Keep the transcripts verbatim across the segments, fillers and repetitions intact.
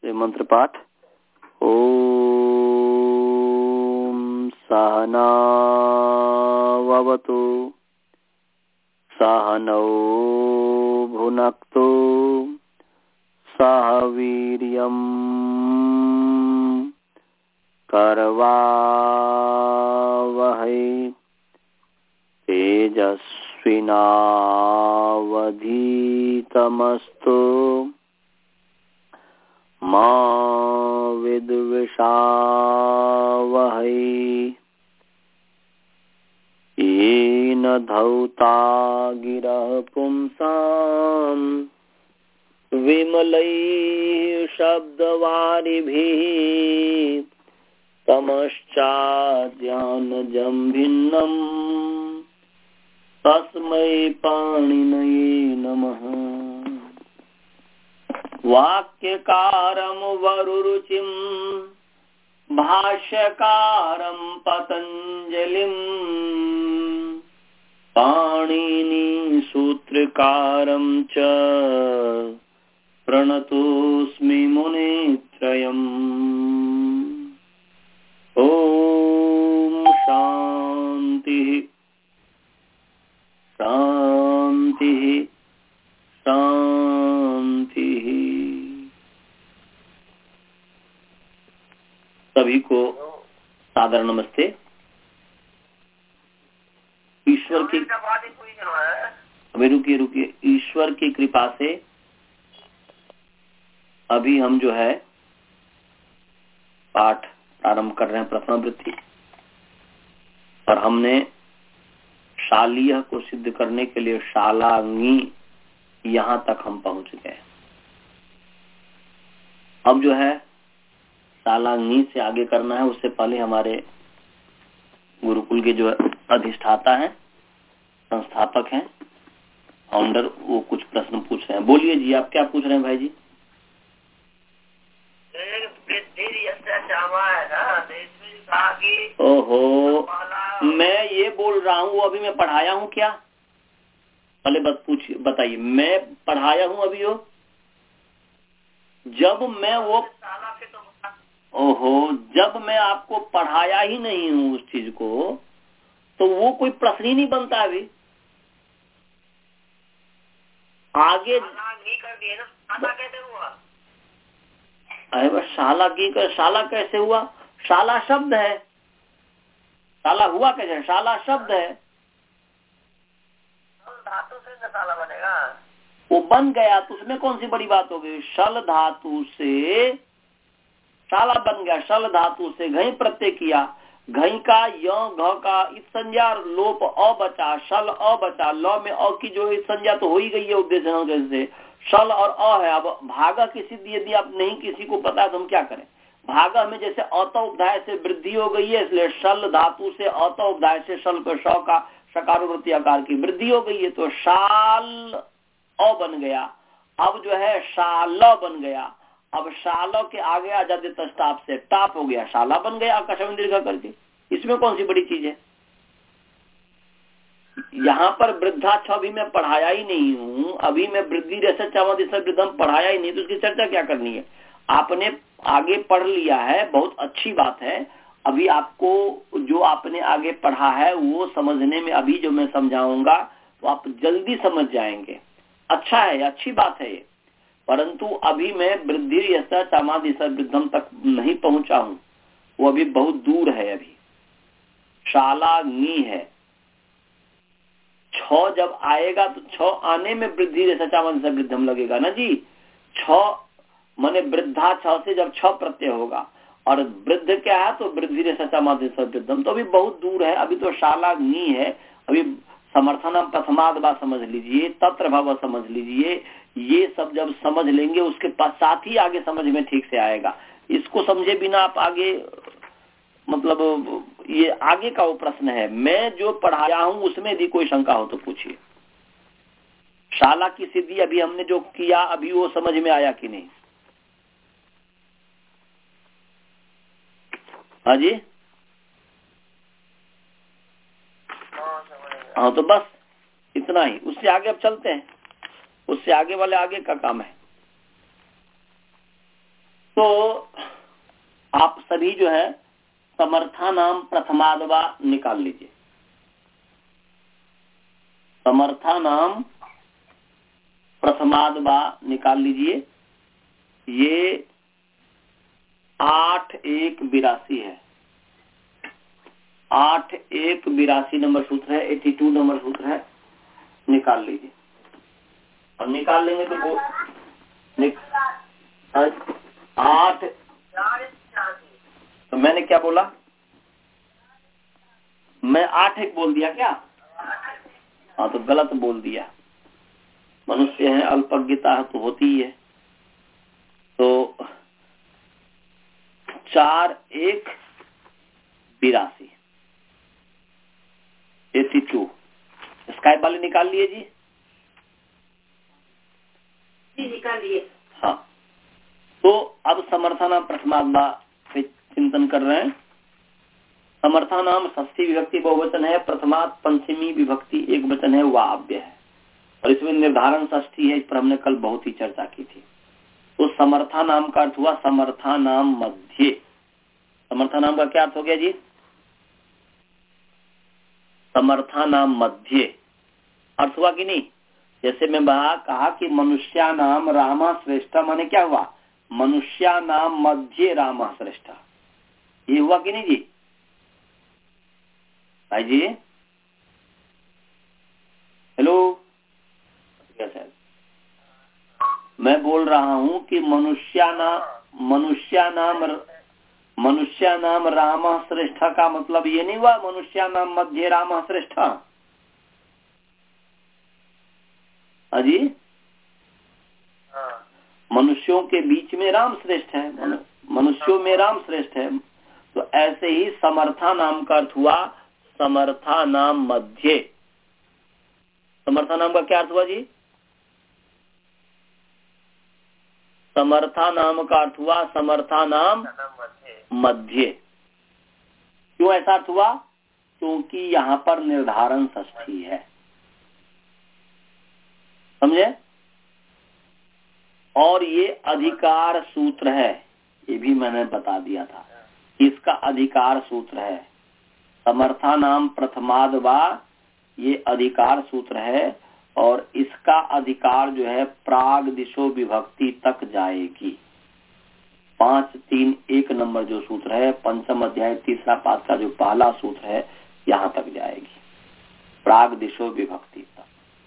ये मंत्र पाठ। ओम सहना ववतु सहनौ भुनक्तु सह वीर्यं करवावहै तेजस्विनावधीतमस्तु मा विद्विषावहै। येन धौता गिरः पुंसां विमलैः शब्दवारिभिः तमश्चाद्यानजं भिन्नम् तस्मै पाणिनये नमः। वाक्यकारं वरुरुचिं भाष्यकारं पतञ्जलिं पाणिनि सूत्रकारं च प्रणतोऽस्मि मुनित्रयम्। ओम शांति शांति शांति। सभी को सादर नमस्ते। ईश्वर की अभी रुकिए रुकिए ईश्वर की कृपा से अभी हम जो है पाठ प्रारंभ कर रहे हैं प्रथमावृत्ति, और हमने शालीय को सिद्ध करने के लिए शालांगी यहां तक हम पहुंच गए। अब जो है शालांगी से आगे करना है। उससे पहले हमारे गुरुकुल के जो अधिष्ठाता हैं, संस्थापक हैं, फाउंडर, वो कुछ प्रश्न पूछ रहे हैं। बोलिए जी, आप क्या पूछ रहे हैं भाई जी? ओहो, मैं ये बोल रहा हूँ, वो अभी मैं पढ़ाया हूँ क्या? पहले बस पूछिए, बताइए, मैं पढ़ाया हूँ अभी? हो जब मैं वो ओहो जब मैं आपको पढ़ाया ही नहीं हूँ उस चीज को, तो वो कोई प्रश्न ही नहीं बनता। अभी आगे कर दिए ना, शाला कैसे हुआ? अरे बस शाला की कर, शाला कैसे हुआ? शाला शब्द है, शाला हुआ कैसे? शाला शब्द है, धातु से शाला बनेगा, वो बन गया तो उसमें कौन सी बड़ी बात हो गई? शल धातु से शाला बन गया, शल धातु से घई प्रत्यय किया, घई का य घ का इस संज्ञा लोप अ बचा, शल अ बचा, ल में अ की जो इस संज्ञा तो हो ही गई है उपदेश से, शल और अ है। अब भागा की सिद्धि यदि आप नहीं किसी को पता है तो हम क्या करें? भागा में जैसे अत उपधाय से वृद्धि हो गई है, इसलिए शल धातु से अत उपधाय से शल को श का शकारोवृत्ति आकार की वृद्धि हो गई है, तो शाल अ बन गया। अब जो है शाल बन गया। अब शाला के आगे आ जाते तस्ताप से टाप हो गया, शाला बन गया आकाश में दीर्घ करके। इसमें कौन सी बड़ी चीज है? यहाँ पर वृद्धा छ भी मैं पढ़ाया ही नहीं हूँ, अभी मैं वृद्धि जैसे वृद्धम पढ़ाया ही नहीं, तो उसकी चर्चा क्या करनी है? आपने आगे पढ़ लिया है, बहुत अच्छी बात है। अभी आपको जो आपने आगे पढ़ा है वो समझने में, अभी जो मैं समझाऊंगा तो आप जल्दी समझ जाएंगे। अच्छा है, अच्छी बात है ये, परंतु अभी मैं वृद्धि यशा चामादि वृद्धम तक नहीं पहुंचा हूं, वो अभी बहुत दूर है। अभी शाला नी है, छ जब आएगा तो छ आने में वृद्धि यशा चामादि वृद्धम लगेगा ना जी। छ माने वृद्धा छ से जब छ प्रत्यय होगा, और वृद्ध क्या है तो वृद्धि यशा चामादि वृद्धम, तो अभी बहुत दूर है। अभी तो शाला नी है। अभी समर्थनम प्रथमाद समझ लीजिए, तत्र भव समझ लीजिए, ये सब जब समझ लेंगे उसके पश्चात ही आगे समझ में ठीक से आएगा। इसको समझे बिना आप आगे, मतलब ये आगे का वो प्रश्न है। मैं जो पढ़ाया हूं उसमें यदि कोई शंका हो तो पूछिए। शाला की सिद्धि अभी हमने जो किया, अभी वो समझ में आया कि नहीं? हाँ जी, हाँ तो बस इतना ही, उससे आगे अब चलते हैं। उससे आगे वाले आगे का काम है। तो आप सभी जो है समर्था नाम प्रथमादवा निकाल लीजिए। समर्था नाम प्रथमादवा निकाल लीजिए। ये आठ एक बिरासी है। आठ एक बिरासी नंबर सूत्र है, एटी टू नंबर सूत्र है, निकाल लीजिए। और निकाल लेंगे तो वो निक, आठ, तो मैंने क्या बोला, मैं आठ एक बोल दिया क्या? हाँ तो गलत बोल दिया। मनुष्य है, अल्पज्ञता तो होती ही है। तो चार एक बिरासी, एटी टू। स्काइप वाले निकाल लिए जी? जी निकाल लिए। हाँ, तो अब समर्थाना प्रथमात्मा पे चिंतन कर रहे हैं। समर्था नाम षष्ठी विभक्ति बहुवचन है, प्रथमात पंचमी विभक्ति एक वचन है, वाव्य है, और इसमें निर्धारण षष्ठी है। इस पर हमने कल बहुत ही चर्चा की थी। तो समर्था नाम का अर्थ हुआ समर्था नाम मध्य। समर्था नाम का क्या अर्थ हो गया जी? समर्था नाम मध्य अर्थ हुआ कि नहीं? जैसे मैं वहां कहा कि मनुष्या नाम रामा श्रेष्ठ, माने क्या हुआ? मनुष्या नाम मध्य रामा श्रेष्ठ। ये हुआ कि नहीं जी? भाई जी हेलो, कैसे? मैं बोल रहा हूं कि मनुष्या नाम मनुष्या नाम मनुष्या नाम राम श्रेष्ठ का मतलब ये नहीं हुआ मनुष्या नाम मध्य राम श्रेष्ठ। अजी मनुष्यों के बीच में राम श्रेष्ठ है, मनुष्यों में राम श्रेष्ठ है। तो ऐसे ही समर्था नाम का अर्थ हुआ समर्था नाम मध्य। समर्था नाम का क्या अर्थ हुआ जी? समर्था नाम का अर्थ हुआ समर्था नाम मध्य। क्यों ऐसा अर्थ हुआ? क्योंकि यहाँ पर निर्धारण षष्ठी है, समझे? और ये अधिकार सूत्र है, ये भी मैंने बता दिया था, इसका अधिकार सूत्र है। समर्था नाम प्रथमाद वा ये अधिकार सूत्र है, और इसका अधिकार जो है प्राग दिशो विभक्ति तक जाएगी। पांच तीन एक नंबर जो सूत्र है, पंचम अध्याय तीसरा पाद का जो पहला सूत्र है, यहाँ तक जाएगी, प्राग दिशो विभक्ति तक।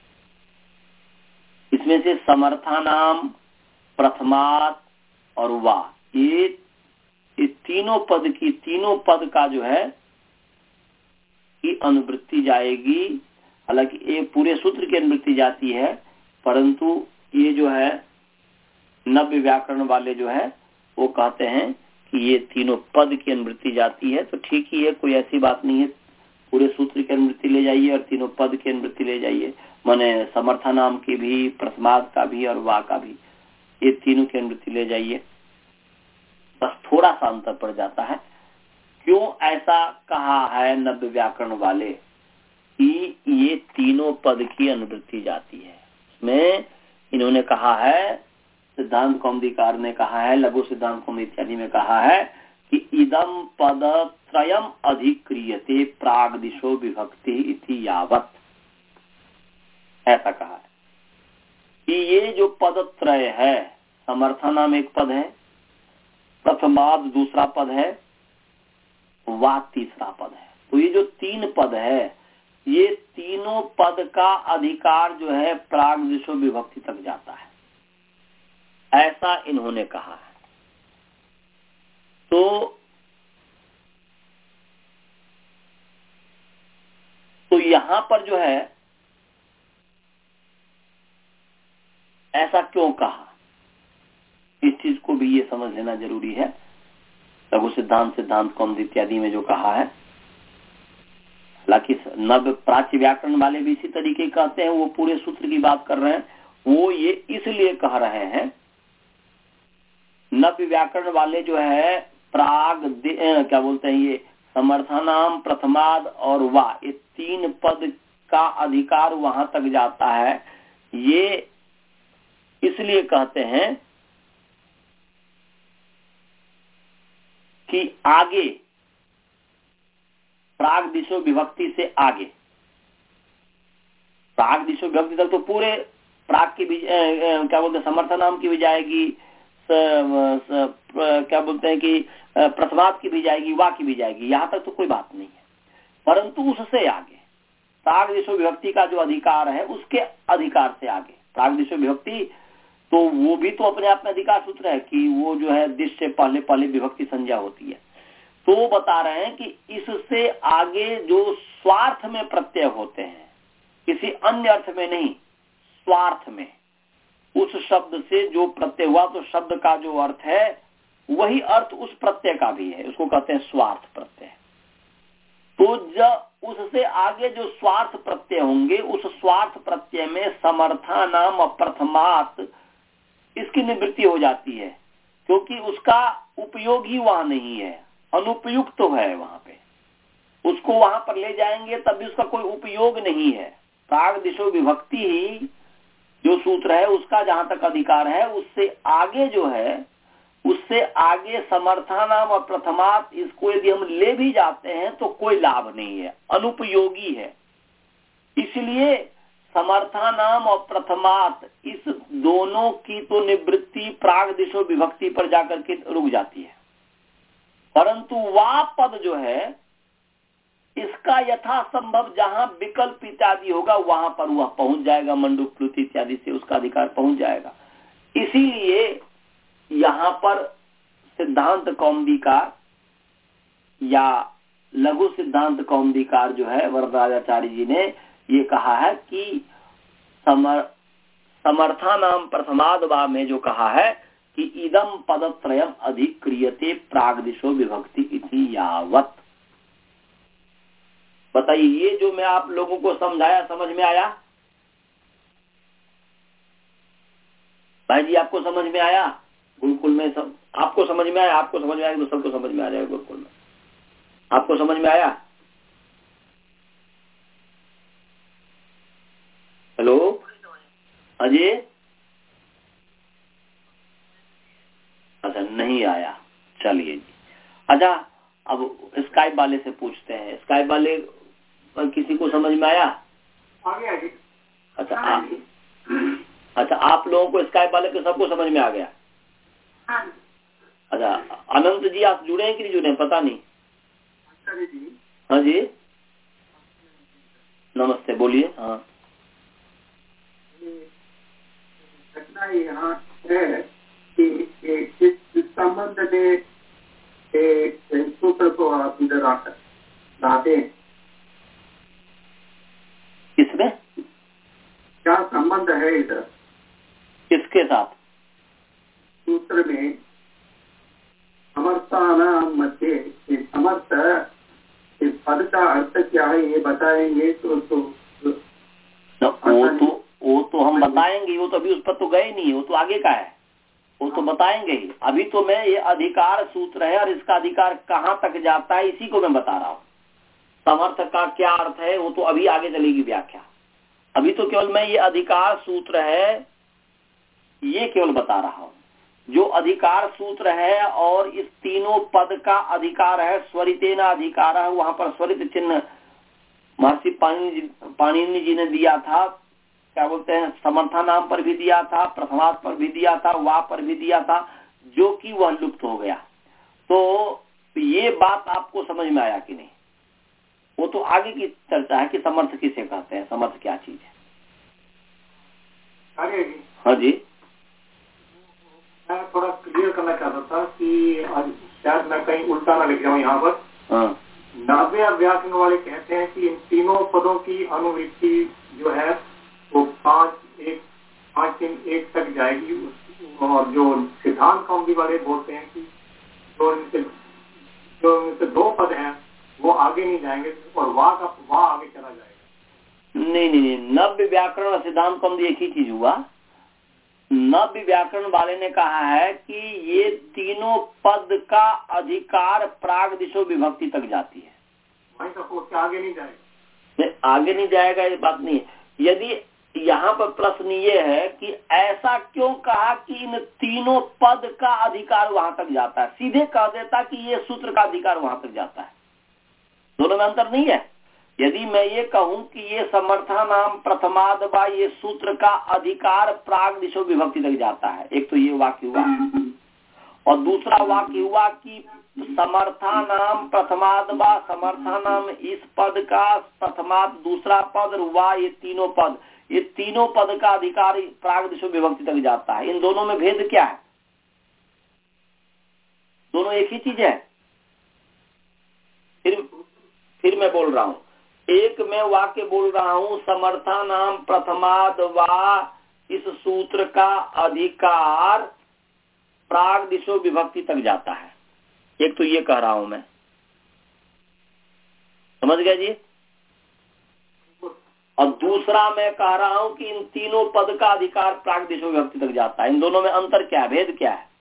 इसमें से समर्था नाम प्रथमात और वा ये तीनों पद की तीनों पद का जो है की अनुवृत्ति जाएगी। हालांकि ये पूरे सूत्र की अनुवृत्ति जाती है, परंतु ये जो है नव्य व्याकरण वाले जो है वो कहते हैं कि ये तीनों पद की अनुवृत्ति जाती है। तो ठीक ही है, कोई ऐसी बात नहीं है, पूरे सूत्र की अनुवृत्ति ले जाइए और तीनों पद की अनुवृत्ति ले जाइए, माने समर्था नाम की भी, प्रथमाद का भी और वा का भी, ये तीनों की अनुवृत्ति ले जाइए। बस थोड़ा सा अंतर पड़ जाता है। क्यों ऐसा कहा है नव्य व्याकरण वाले कि ये तीनों पद की अनुवृत्ति जाती है? इसमें इन्होंने कहा है, सिद्धांत कौमुदीकार ने कहा है, लघु सिद्धांत कौमुदी इत्यादि में कहा है कि इदम पद त्रयम अधिक्रियते प्राग दिशो विभक्ति इति यावत। ऐसा कहा है कि ये जो पद त्रय है, समर्था नाम एक पद है, प्रथमाद दूसरा पद है, वा तीसरा पद है। तो ये जो तीन पद है, ये तीनों पद का अधिकार जो है प्राग दिशो विभक्ति तक जाता है, ऐसा इन्होंने कहा है। तो तो यहां पर जो है ऐसा क्यों कहा, इस चीज को भी ये समझ लेना जरूरी है। लघु सिद्धांत, सिद्धांत कौमुदी इत्यादि में जो कहा है, हालांकि नव प्राच्य व्याकरण वाले भी इसी तरीके कहते हैं, वो पूरे सूत्र की बात कर रहे हैं। वो ये इसलिए कह रहे हैं, नव्य व्याकरण वाले जो है प्राग क्या बोलते हैं, ये समर्था नाम प्रथमाद और वा ये तीन पद का अधिकार वहां तक जाता है। ये इसलिए कहते हैं उसकी आगे, प्राग दिशो विभक्ति से आगे, प्राग दिशो विभक्ति तक तो पूरे प्राग की भी क्या बोलते हैं समर्थ नाम की भी जाएगी, स, स, क्या बोलते हैं कि प्रथमात की भी जाएगी, वा की भी जाएगी, यहाँ तक तो कोई बात नहीं है। परंतु उससे आगे प्राग दिशो विभक्ति का जो अधिकार है उसके अधिकार से आगे, प्राग दिशो विभक्ति तो वो भी तो अपने आप में अधिकार सूत्र है कि वो जो है दिश से पहले पहले विभक्ति संज्ञा होती है। तो वो बता रहे हैं कि इससे आगे जो स्वार्थ में प्रत्यय होते हैं, किसी अन्य अर्थ में नहीं, स्वार्थ में, उस शब्द से जो प्रत्यय हुआ तो शब्द का जो अर्थ है वही अर्थ उस प्रत्यय का भी है, उसको कहते हैं स्वार्थ प्रत्यय। तो जब उससे आगे जो स्वार्थ प्रत्यय होंगे उस स्वार्थ प्रत्यय में समर्था नाम अप्रथमात इसकी निवृत्ति हो जाती है, क्योंकि उसका उपयोग ही वहां नहीं है, अनुपयुक्त तो है वहां पे, उसको वहां पर ले जाएंगे तब भी उसका कोई उपयोग नहीं है। प्राग दिशो विभक्ति ही जो सूत्र है उसका जहां तक अधिकार है, उससे आगे जो है, उससे आगे समर्था नाम और प्रथमात इसको यदि हम ले भी जाते हैं तो कोई लाभ नहीं है, अनुपयोगी है। इसलिए समर्था नाम और प्रथमात इस दोनों की तो निवृत्ति प्राग दिशो विभक्ति पर जाकर के रुक जाती है, परंतु वा पद जो है इसका यथासंभव जहां विकल्प इत्यादि होगा वहां पर वह पहुंच जाएगा, मंडूक प्लुति इत्यादि से उसका अधिकार पहुंच जाएगा। इसीलिए यहाँ पर सिद्धांत कौमुदीकार या लघु सिद्धांत कौमुदीकार जो है वरदराजाचार्य जी ने ये कहा है कि समर, समर्था नाम प्रथमादवा में जो कहा है कि इदम पदत्रयम अधिक्रियते प्रागदिशो विभक्ति इति यावत। बताइए, ये जो मैं आप लोगों को समझाया समझ में आया? भाई जी आपको समझ में आया? गुरुकुल में सब आपको समझ में आया? आपको समझ में आया तो सबको समझ में आ जाएगा गुरुकुल में। आपको समझ में आया? हेलो अजय, अच्छा नहीं आया, चलिए जी। अच्छा अब स्काइप वाले से पूछते हैं, स्काइप वाले किसी को समझ में आया? आगे आगे। अच्छा आप, अच्छा आप लोगों को स्काइप वाले के सबको समझ में आ गया? अच्छा अनंत जी आप जुड़े हैं कि नहीं जुड़े हैं पता नहीं। हाँ जी नमस्ते, बोलिए। हाँ घटना यहाँ है कि इस संबंध में सूत्र को आप इधर आकर लाते हैं। किसमें क्या संबंध है इधर? किसके साथ? सूत्र में समर्थानां मध्य समर्थ इस पद का अर्थ क्या है ये बताएंगे तो, तो, तो वो तो वो तो हम बताएंगे, वो तो अभी उस पर तो गए नहीं, वो तो आगे का है, वो तो बताएंगे ही। अभी तो मैं ये अधिकार सूत्र है और इसका अधिकार कहाँ तक जाता है इसी को मैं बता रहा हूँ। समर्थ का क्या अर्थ है वो तो अभी आगे चलेगी व्याख्या, अभी तो केवल मैं ये अधिकार सूत्र है ये केवल बता रहा हूँ। जो अधिकार सूत्र है और इस तीनों पद का अधिकार है, स्वरितेना अधिकार है, वहां पर स्वरित चिन्ह महर्षि पाणिनि जी ने दिया था, क्या बोलते हैं समर्था नाम पर भी दिया था, प्रथमात पर भी दिया था, वा पर भी दिया था, जो कि वह लुप्त हो गया। तो ये बात आपको समझ में आया कि नहीं? वो तो आगे की चर्चा है कि समर्थ किसे कहते हैं, समर्थ क्या चीज है। आगे हाँ जी मैं थोड़ा क्लियर करना चाहता था कि शायद मैं कहीं उल्टा ना लिख रहा हूँ यहाँ पर। हाँ नाव्य व्याकरण वाले कहते हैं कि इन तीनों पदों की अनुवृत्ति जो है वो पांच एक पांच तीन एक तक जाएगी, और जो सिद्धांत कौमुदी वाले बोलते हैं कि जो इनसे जो इनसे दो पद हैं वो आगे नहीं जाएंगे और वाह का वाह आगे चला जाएगा। नहीं नहीं नहीं, नव्य व्याकरण और सिद्धांत कौमुदी एक ही चीज हुआ। नव्य व्याकरण वाले ने कहा है कि ये तीनों पद का अधिकार प्राग दिशो विभक्ति तक जाती है, वहीं तक उसके आगे नहीं जाएगा। नहीं आगे नहीं जाएगा ये बात नहीं है। यदि यहाँ पर प्रश्न ये है कि ऐसा क्यों कहा कि इन तीनों पद का अधिकार वहां तक जाता है। सीधे कह देता कि ये सूत्र का अधिकार वहां तक जाता है, दोनों में अंतर नहीं है। यदि मैं ये कहूं कि ये समर्था नाम प्रथमाद वा ये सूत्र का अधिकार प्राग दिशो विभक्ति तक जाता है, एक तो ये वाक्य हुआ, और दूसरा वाक्य हुआ कि समर्था नाम प्रथमाद वा समर्था नाम इस पद का प्रथमाद दूसरा पद वा ये तीनों पद, ये तीनों पद का अधिकार प्राग दिशो विभक्ति तक जाता है। इन दोनों में भेद क्या है? दोनों एक ही चीज है। फिर फिर मैं बोल रहा हूं, एक मैं वाक्य बोल रहा हूं समर्था नाम प्रथमाद वा इस सूत्र का अधिकार प्राग दिशो विभक्ति तक जाता है, एक तो ये कह रहा हूं मैं, समझ गया जी। और दूसरा मैं कह रहा हूं कि इन तीनों पद का अधिकार प्राग दिशो विभक्ति तक जाता है। इन दोनों में अंतर क्या है, भेद क्या है?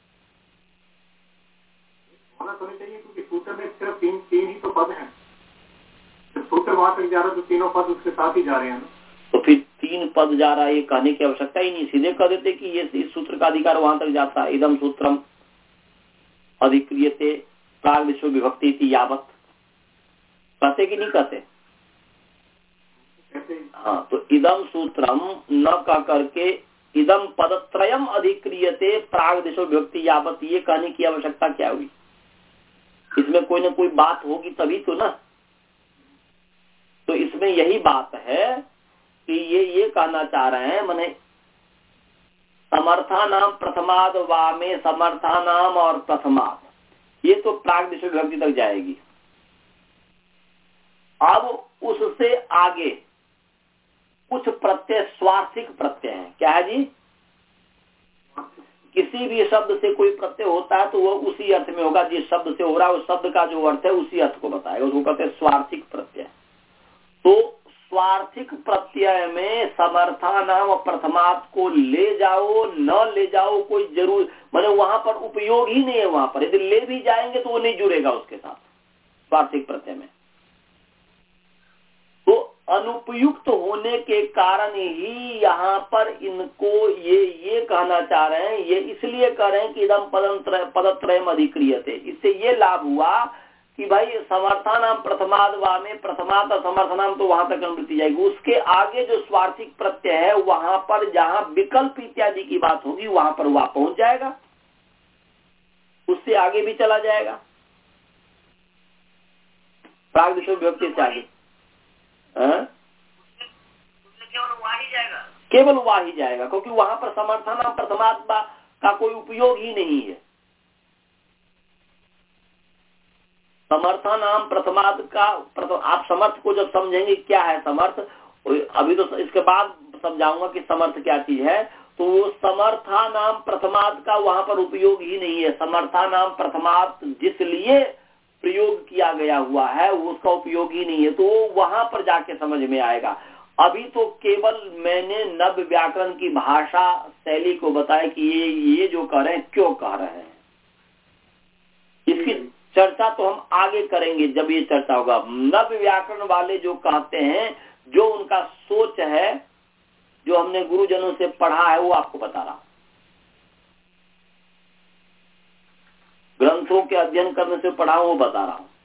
होना तो नहीं चाहिए क्योंकि सूत्र में सिर्फ तीन तीन ही तो पद हैं, सूत्र वहां तक जा रहा है तो तीनों पद उसके साथ ही जा रहे हैं ना। तो फिर तीन पद जा रहा है, ये कहने की आवश्यकता ही नहीं, सीधे कह देते कि ये इस सूत्र का अधिकार वहां तक जाता है। इदम सूत्रम अधिक्रियते प्राग दिशो विभक्ति इति यावत्, कहते कि नहीं कहते? हाँ, तो इदम सूत्रम न कह करके इदम पदत्रयम अधिक्रियते प्राग दिशो विभक्ति यावत्, ये कहने की आवश्यकता क्या हुई? इसमें कोई ना कोई बात होगी तभी तो ना। तो इसमें यही बात है कि ये ये कहना चाह रहे हैं, माने समर्था नाम प्रथमाद वा में समर्था नाम और प्रथमाद ये तो प्राग दिशो विभक्ति तक जाएगी। अब उससे आगे कुछ प्रत्यय स्वार्थिक प्रत्यय हैं। क्या है जी? किसी भी शब्द से कोई प्रत्यय होता है तो वो उसी अर्थ में होगा जिस शब्द से हो रहा है, उस शब्द का जो अर्थ है उसी अर्थ को बताएगा, उसको कहते हैं स्वार्थिक प्रत्यय। तो स्वार्थिक प्रत्यय में समर्था नाम और प्रथमात को ले जाओ न ले जाओ कोई जरूर, माने वहां पर उपयोग ही नहीं है। वहां पर यदि ले भी जाएंगे तो वो नहीं जुड़ेगा उसके साथ स्वार्थिक प्रत्यय में। तो अनुपयुक्त होने के कारण ही यहाँ पर इनको ये ये कहना चाह रहे हैं, ये इसलिए कह रहे हैं कि इदम पदत्रयम अधिक्रियते। इससे ये लाभ हुआ कि भाई समर्था नाम प्रथमाद वा में प्रथमात और समर्थ नाम तो वहां तक अनुवृत्ति जाएगी, उसके आगे जो स्वार्थिक प्रत्यय है वहां पर जहां विकल्प इत्यादि की बात होगी वहां पर वह पहुंच जाएगा, उससे आगे भी चला जाएगा प्राग दिशो विभक्ति से आगे। केवल वहाँ ही जाएगा, केवल वहाँ ही जाएगा क्योंकि वहां पर समर्था नाम प्रथमात का कोई उपयोग ही नहीं है। समर्था नाम प्रथमाद का प्रथम, आप समर्थ को जब समझेंगे क्या है समर्थ, अभी तो इसके बाद समझाऊंगा कि समर्थ क्या चीज है। तो वो समर्था नाम प्रथमाद का वहां पर उपयोग ही नहीं है। समर्था नाम प्रथमाद जिस लिए प्रयोग किया गया हुआ है उसका उपयोग ही नहीं है, तो वो वहां पर जाके समझ में आएगा। अभी तो केवल मैंने नव व्याकरण की भाषा शैली को बताया कि ये ये जो कह रहे हैं क्यों कह रहे हैं। इसकी चर्चा तो हम आगे करेंगे जब ये चर्चा होगा। नव व्याकरण वाले जो कहते हैं, जो उनका सोच है, जो हमने गुरुजनों से पढ़ा है वो आपको बता रहा हूं। ग्रंथों के अध्ययन करने से पढ़ा वो बता रहा हूं।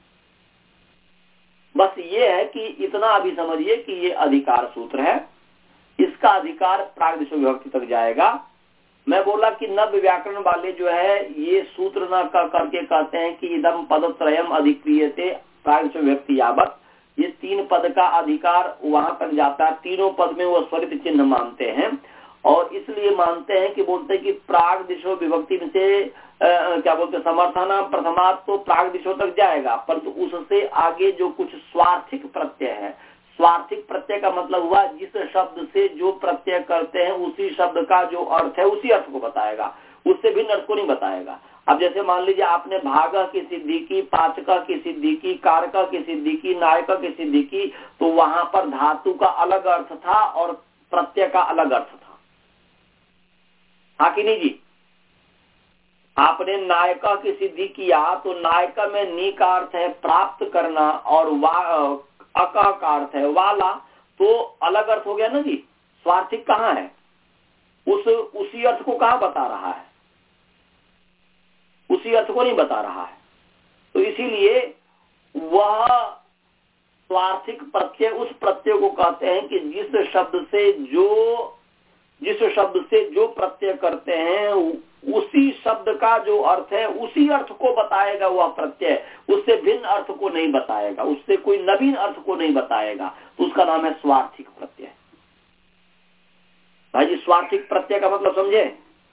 बस ये है कि इतना अभी समझिए कि ये अधिकार सूत्र है, इसका अधिकार प्राग दिशो विभक्ति तक जाएगा। मैं बोला कि नव व्याकरण वाले जो है ये सूत्र न कर करके कहते हैं कि इदम पदत्रयम अधिक्रियते प्राग दिशो विभक्ति यावत्, ये तीन पद का अधिकार वहां तक जाता है। तीनों पद में वो स्वरित चिन्ह मानते हैं और इसलिए मानते हैं कि बोलते हैं कि प्राग दिशो विभक्ति में से आ, क्या बोलते हैं समर्था नाम प्रथमात तो प्राग दिशो तक जाएगा, परंतु उससे आगे जो कुछ स्वार्थिक प्रत्यय है, स्वार्थिक प्रत्यय का मतलब हुआ जिस शब्द से जो प्रत्यय करते हैं उसी शब्द का जो अर्थ है उसी अर्थ को बताएगा, उससे भिन्न अर्थ को नहीं बताएगा। अब जैसे मान लीजिए आपने भाग की सिद्धि की, पाचक की सिद्धि की, कारक की सिद्धि की, नायक की सिद्धि की, तो वहां पर धातु का अलग अर्थ था और प्रत्यय का अलग अर्थ था, हाँ कि नहीं जी? आपने नायक की सिद्धि किया तो नायक में नी का अर्थ है प्राप्त करना और वा अक का अर्थ है वाला, तो अलग अर्थ हो गया ना जी। स्वार्थिक कहाँ है? उस उसी अर्थ को कहाँ बता रहा है? उसी अर्थ को नहीं बता रहा है। तो इसीलिए वह स्वार्थिक प्रत्यय उस प्रत्यय को कहते हैं कि जिस शब्द से जो जिस शब्द से जो प्रत्यय करते हैं उसी शब्द का जो अर्थ है उसी अर्थ को बताएगा वह प्रत्यय, उससे भिन्न अर्थ को नहीं बताएगा, उससे कोई नवीन अर्थ को नहीं बताएगा। तो उसका नाम है स्वार्थिक प्रत्यय। भाई जी, स्वार्थिक प्रत्यय का मतलब समझे?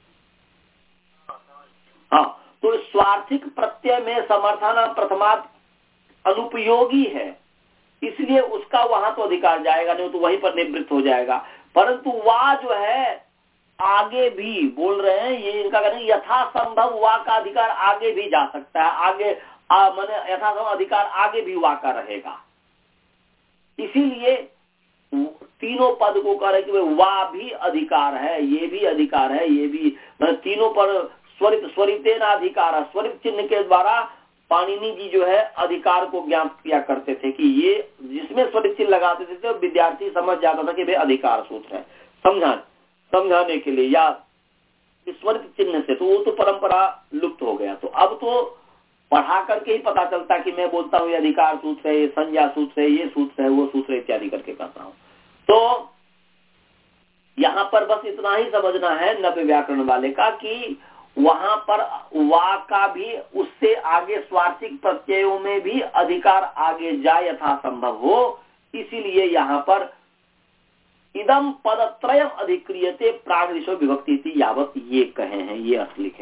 हाँ, तो स्वार्थिक प्रत्यय में समर्थानाम प्रथमात् अनुपयोगी है, इसलिए उसका वहां तो अधिकार जाएगा नहीं, तो वहीं पर निवृत्त हो जाएगा। परंतु वह जो है आगे भी बोल रहे हैं, ये इनका कहना है यथासंभव वह का अधिकार आगे भी जा सकता है, आगे माने यथासंभव अधिकार आगे भी वह का रहेगा। इसीलिए तीनों पद को कह रहे कि वह भी अधिकार है, ये भी अधिकार है, ये भी, तीनों पर स्वरित स्वरितेन अधिकार, स्वरित चिन्ह के द्वारा पाणिनि जी जो है अधिकार को ज्ञात किया करते थे कि ये जिसमें स्वरित चिन्ह लगाते थे तो विद्यार्थी समझ जाता था कि वे अधिकार सूत्र है, समझा समझाने के लिए या स्वरित चिन्ह से। तो वो तो परंपरा लुप्त हो गया। तो अब तो पढ़ा करके ही पता चलता कि मैं बोलता हूँ ये अधिकार सूत्र है, ये संज्ञा सूत्र है, ये सूत्र है, वो सूत्र इत्यादि करके कहता हूँ। तो यहाँ पर बस इतना ही समझना है नव्य व्याकरण वाले का कि वहां पर वा का भी उससे आगे स्वार्थिक प्रत्ययों में भी अधिकार आगे जाए यथासंभव हो, इसीलिए यहाँ पर इदम पदत्रयम अधिक्रियते प्रागदिशो विभक्ति यावत ये कहे हैं, ये अर्थ लिखे।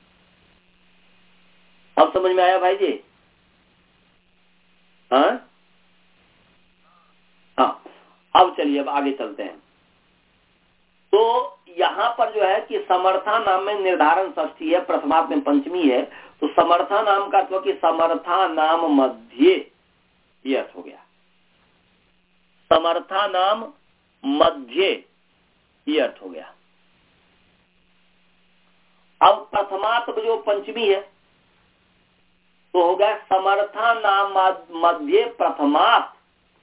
अब समझ में आया भाई जी? हाँ हाँ, अब चलिए अब आगे चलते हैं। तो यहाँ पर जो है कि समर्था नाम में निर्धारण षष्ठी है, प्रथमार्थ में पंचमी है। तो समर्था नाम का अर्थ कि समर्था नाम मध्य, ये अर्थ हो गया। समर्था नाम मध्य, ये अर्थ हो गया। अब प्रथमार्थ जो पंचमी है तो हो गया समर्था नाम मध्य प्रथमार्थ,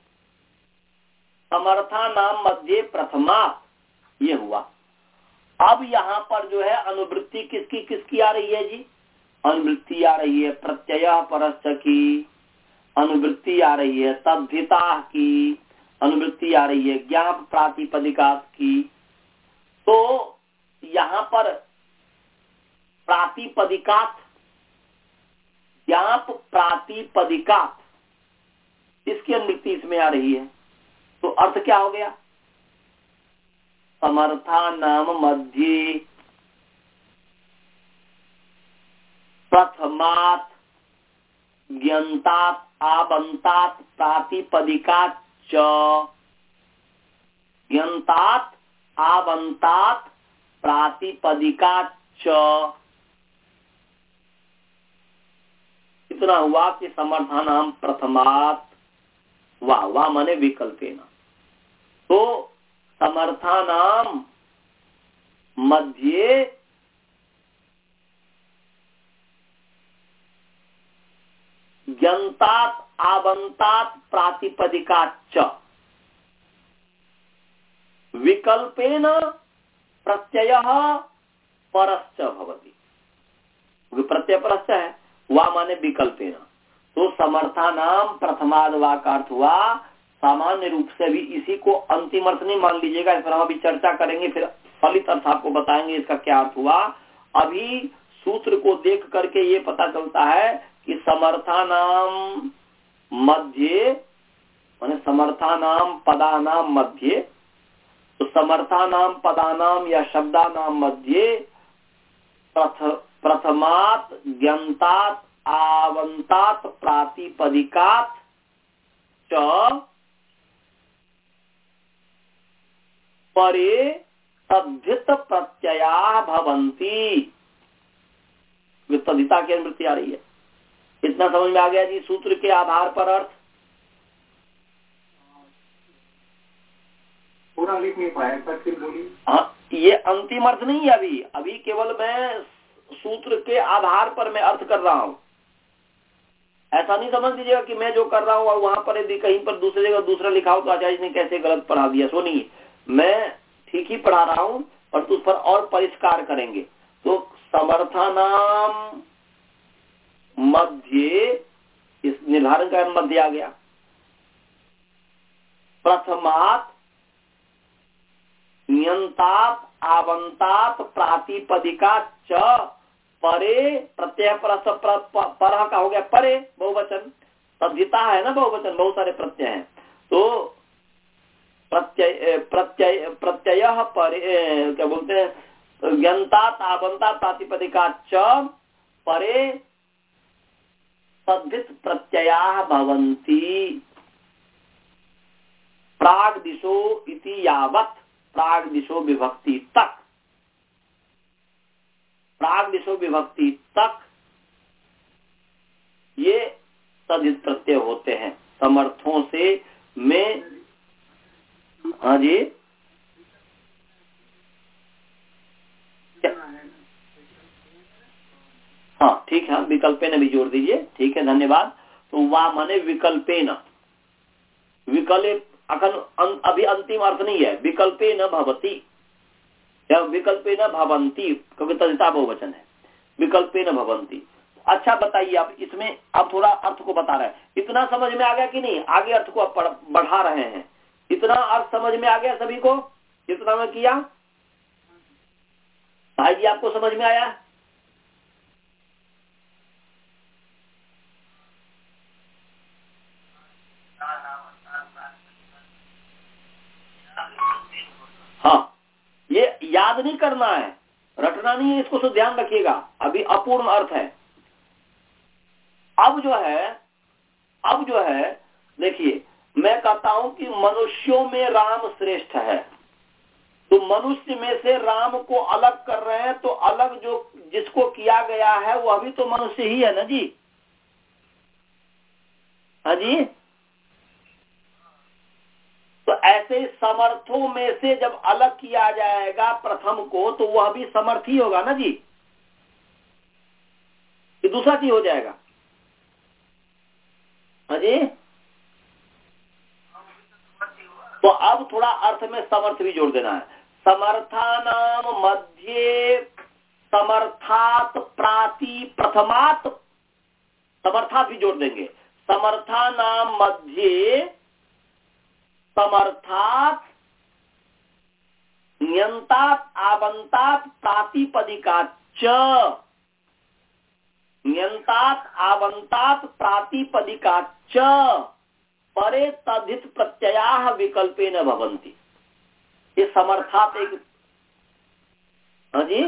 समर्था नाम मध्य प्रथमार्थ, ये हुआ। अब यहाँ पर जो है अनुवृत्ति किसकी किसकी आ रही है जी? अनुवृत्ति आ रही है प्रत्यय परश्च की, अनुवृत्ति आ रही है तद्धिता की, अनुवृत्ति आ रही है ज्ञाप प्रातिपदिकात की। तो यहाँ पर प्रातिपदिकात, ज्ञाप प्रातिपदिकात, इसकी अनुवृत्ति इसमें आ रही है। तो अर्थ क्या हो गया? समर्था नाम मध्य प्रथमात् ज्ञन्तात् आबन्तात् प्रातिपदिकात् च, ज्ञन्तात् आबन्तात् प्रातिपदिकात् च। इतना हुआ कि समर्था नाम प्रथमात् वाह वाह माने विकल्पेन। तो समर्था नाम मध्य ज्ञन्तात् आबन्तात् प्रातिपदिकात् च विकल्पेन प्रत्ययः परश्च भवति। प्रत्यय परश्च है, वा माने विकल्पेन। तो समर्था नाम प्रथमाद वा का अर्थ हुआ, सामान्य रूप से भी इसी को अंतिम अर्थ नहीं मान लीजिएगा, इस पर हम अभी चर्चा करेंगे, फिर फलित अर्थ आपको बताएंगे इसका क्या अर्थ हुआ। अभी सूत्र को देख करके ये पता चलता है कि समर्था नाम मध्य माने समर्था नाम पदा नाम मध्य। तो समर्था नाम पदा नाम या शब्दा नाम मध्य प्रथ, प्रथमात् ज्ञन्तात् आवन्तात् प्रातिपदिकात् च परे तद्धित प्रत्यया भवन्ति। तद्धिता की अनुवृत्ति आ रही है। इतना समझ में आ गया जी सूत्र के आधार पर अर्थ? पूरा लिख नहीं पाया सर, फिर बोलिए। हाँ, ये अंतिम अर्थ नहीं है अभी, अभी केवल मैं सूत्र के आधार पर मैं अर्थ कर रहा हूं। ऐसा नहीं समझ लीजिएगा कि मैं जो कर रहा हूं और वहां पर यदि कहीं पर दूसरी जगह दूसरा लिखा हो तो आचार्य ने कैसे गलत पढ़ा दिया, सो नहीं। मैं ठीक ही पढ़ा रहा हूं, पर तो उस पर और परिष्कार करेंगे। तो समर्थानाम मध्य, इस निर्धारण का मध्य आ गया। प्रथमात नियंतात आवंतात प्रातिपदिका च परे, प्रत्यय पर, पर का हो गया परे बहुवचन, तद्धिता है ना बहुवचन, बहुत सारे प्रत्यय हैं। तो प्रत्यय प्रत्यय प्रत्यय परे क्या बोलते हैं, ज्ञातात आवंतात प्रातिपदिका च परे तद्धित प्रत्यया भवन्ति। प्राग दिशो इति यावत्, प्राग दिशो विभक्ति तक, प्राग दिशो विभक्ति तक ये तद्धित प्रत्यय होते हैं समर्थों से में। हाँ जी, हाँ ठीक है, विकल्पे न भी जोड़ दीजिए, ठीक है, धन्यवाद। तो वाह माने विकल्पे न, विकल्प अखन अभी अंतिम अर्थ नहीं है, विकल्पे न भवती या विकल्पे न भवंती, क्योंकि तद्धिता बहुवचन है, विकल्पे न भवंती। अच्छा बताइए आप इसमें, अब थोड़ा अर्थ को बता रहे हैं, इतना समझ में आ गया कि नहीं? आगे अर्थ को आप बढ़ा रहे हैं, इतना अर्थ समझ में आ गया सभी को? जितना मैं किया भाई जी, आपको समझ में आया? हाँ, ये याद नहीं करना है, रटना नहीं है, इसको तो ध्यान रखिएगा, अभी अपूर्ण अर्थ है। अब जो है अब जो है देखिए, मैं कहता हूं कि मनुष्यों में राम श्रेष्ठ है, तो मनुष्य में से राम को अलग कर रहे हैं, तो अलग जो जिसको किया गया है वह भी तो मनुष्य ही है ना जी। हाँ जी, तो ऐसे समर्थों में से जब अलग किया जाएगा प्रथम को, तो वह भी समर्थ ही होगा ना जी, कि दूसरा की हो जाएगा? हाँ जी, तो अब थोड़ा अर्थ में समर्थ भी जोड़ देना है। समर्थानाम मध्य समर्थात प्राति प्रथमात, समर्थात भी जोड़ देंगे। समर्थानाम मध्य समर्थात नियंतात आवंतात प्रातिपदिका च, नियंतात आवंतात प्रातिपदिका च परे तद्धित प्रत्ययाः विकल्पे न भवन्ति। ये समर्थात एक, हाँ जी,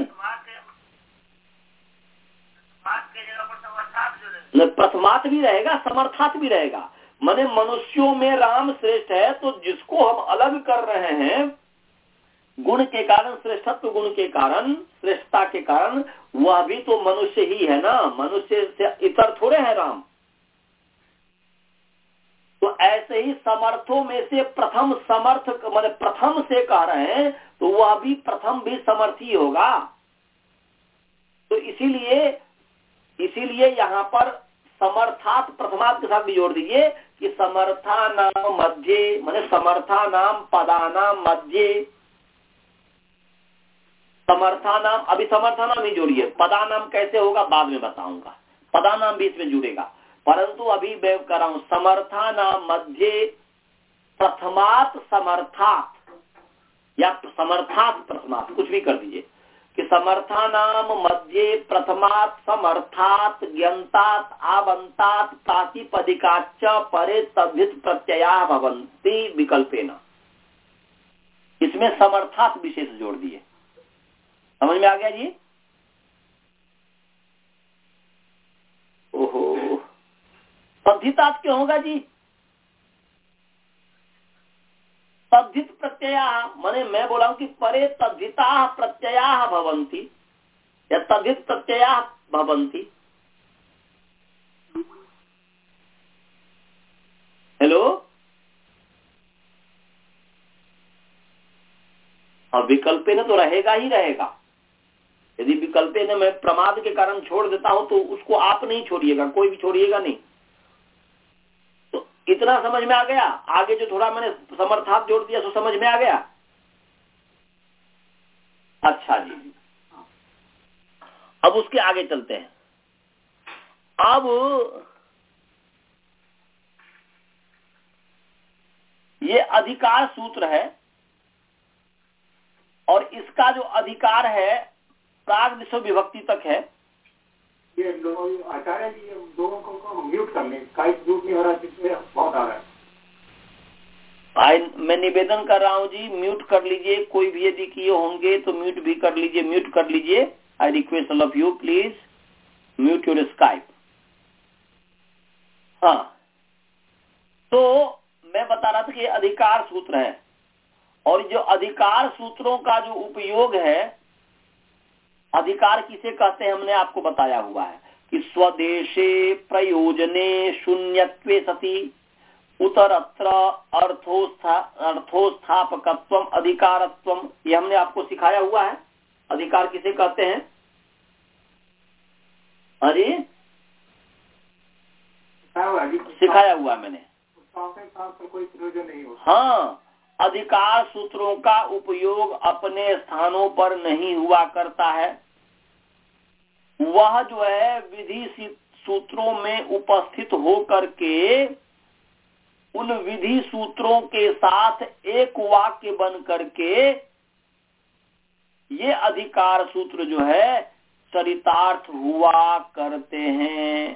प्रथमात भी रहेगा, समर्थात भी रहेगा। माने मनुष्यों में राम श्रेष्ठ है, तो जिसको हम अलग कर रहे हैं गुण के कारण, श्रेष्ठत्व गुण के कारण, श्रेष्ठता के कारण, वह भी तो मनुष्य ही है ना, मनुष्य से इतर थोड़े है राम। तो ऐसे ही समर्थों में से प्रथम समर्थ माने प्रथम से कह रहे हैं, तो वह भी प्रथम भी समर्थी होगा। तो इसीलिए इसीलिए यहाँ पर समर्थात प्रथमात के साथ भी जोड़ दीजिए कि समर्था नाम मध्य, माने समर्था नाम पदानाम मध्य, समर्था नाम, अभी समर्था नाम ही जोड़िए, पदा नाम कैसे होगा बाद में बताऊंगा, पदा नाम भी इसमें जुड़ेगा, परंतु अभी मैं कर रहा हूं समर्था नाम मध्य प्रथमात समर्थात, या समर्थात प्रथमात, कुछ भी कर दीजिए कि समर्था नाम मध्य प्रथमात समर्थात ज्ञातात आवंतात प्रातिपदिकाच्च परे तद्धित प्रत्यया भवन्ति विकल्पेन। इसमें समर्थात विशेष जोड़ दिए, समझ में आ गया जी? ओहो, तद्धितात क्यों होगा जी? तद्धित प्रत्यया, माने मैं बोला हूं कि परे तद्धिता प्रत्यया भवन्ति या तद्धित प्रत्यया भवन्ति। हेलो, हाँ, विकल्पे न तो रहेगा ही रहेगा। यदि विकल्पे न मैं प्रमाद के कारण छोड़ देता हूं, तो उसको आप नहीं छोड़िएगा, कोई भी छोड़िएगा नहीं। तो इतना समझ में आ गया? आगे जो थोड़ा मैंने समर्थात जोड़ दिया, सो समझ में आ गया? अच्छा जी, अब उसके आगे चलते हैं। अब ये अधिकार सूत्र है और इसका जो अधिकार है प्राग विश्व विभक्ति तक है। ये लोग आचार्य जी लोगों को, को म्यूट कर लें, स्काइप म्यूट नहीं हो रहा, जिससे बहुत आ रहा है। आई मैं निवेदन कर रहा हूं जी, म्यूट कर लीजिए, कोई भी यदि किए होंगे तो म्यूट भी कर लीजिए, म्यूट कर लीजिए। I request all of you please mute your Skype. हाँ, तो मैं बता रहा था कि अधिकार सूत्र है और जो अधिकार सूत्रों का जो उपयोग है, अधिकार किसे कहते हैं हमने आपको बताया हुआ है कि स्वदेशे प्रयोजने शून्यत्वे सति उत्तरत्र अर्थोस्था अर्थोस्थापकत्वम अधिकारत्वम, ये हमने आपको सिखाया हुआ है। अधिकार किसे कहते हैं? अरे सिखाया हुआ मैंने, कोई प्रयोजन नहीं होता। हाँ, अधिकार सूत्रों का उपयोग अपने स्थानों पर नहीं हुआ करता है। वह जो है विधि सूत्रों में उपस्थित हो करके उन विधि सूत्रों के साथ एक वाक्य बन करके ये अधिकार सूत्र जो है चरितार्थ हुआ करते हैं।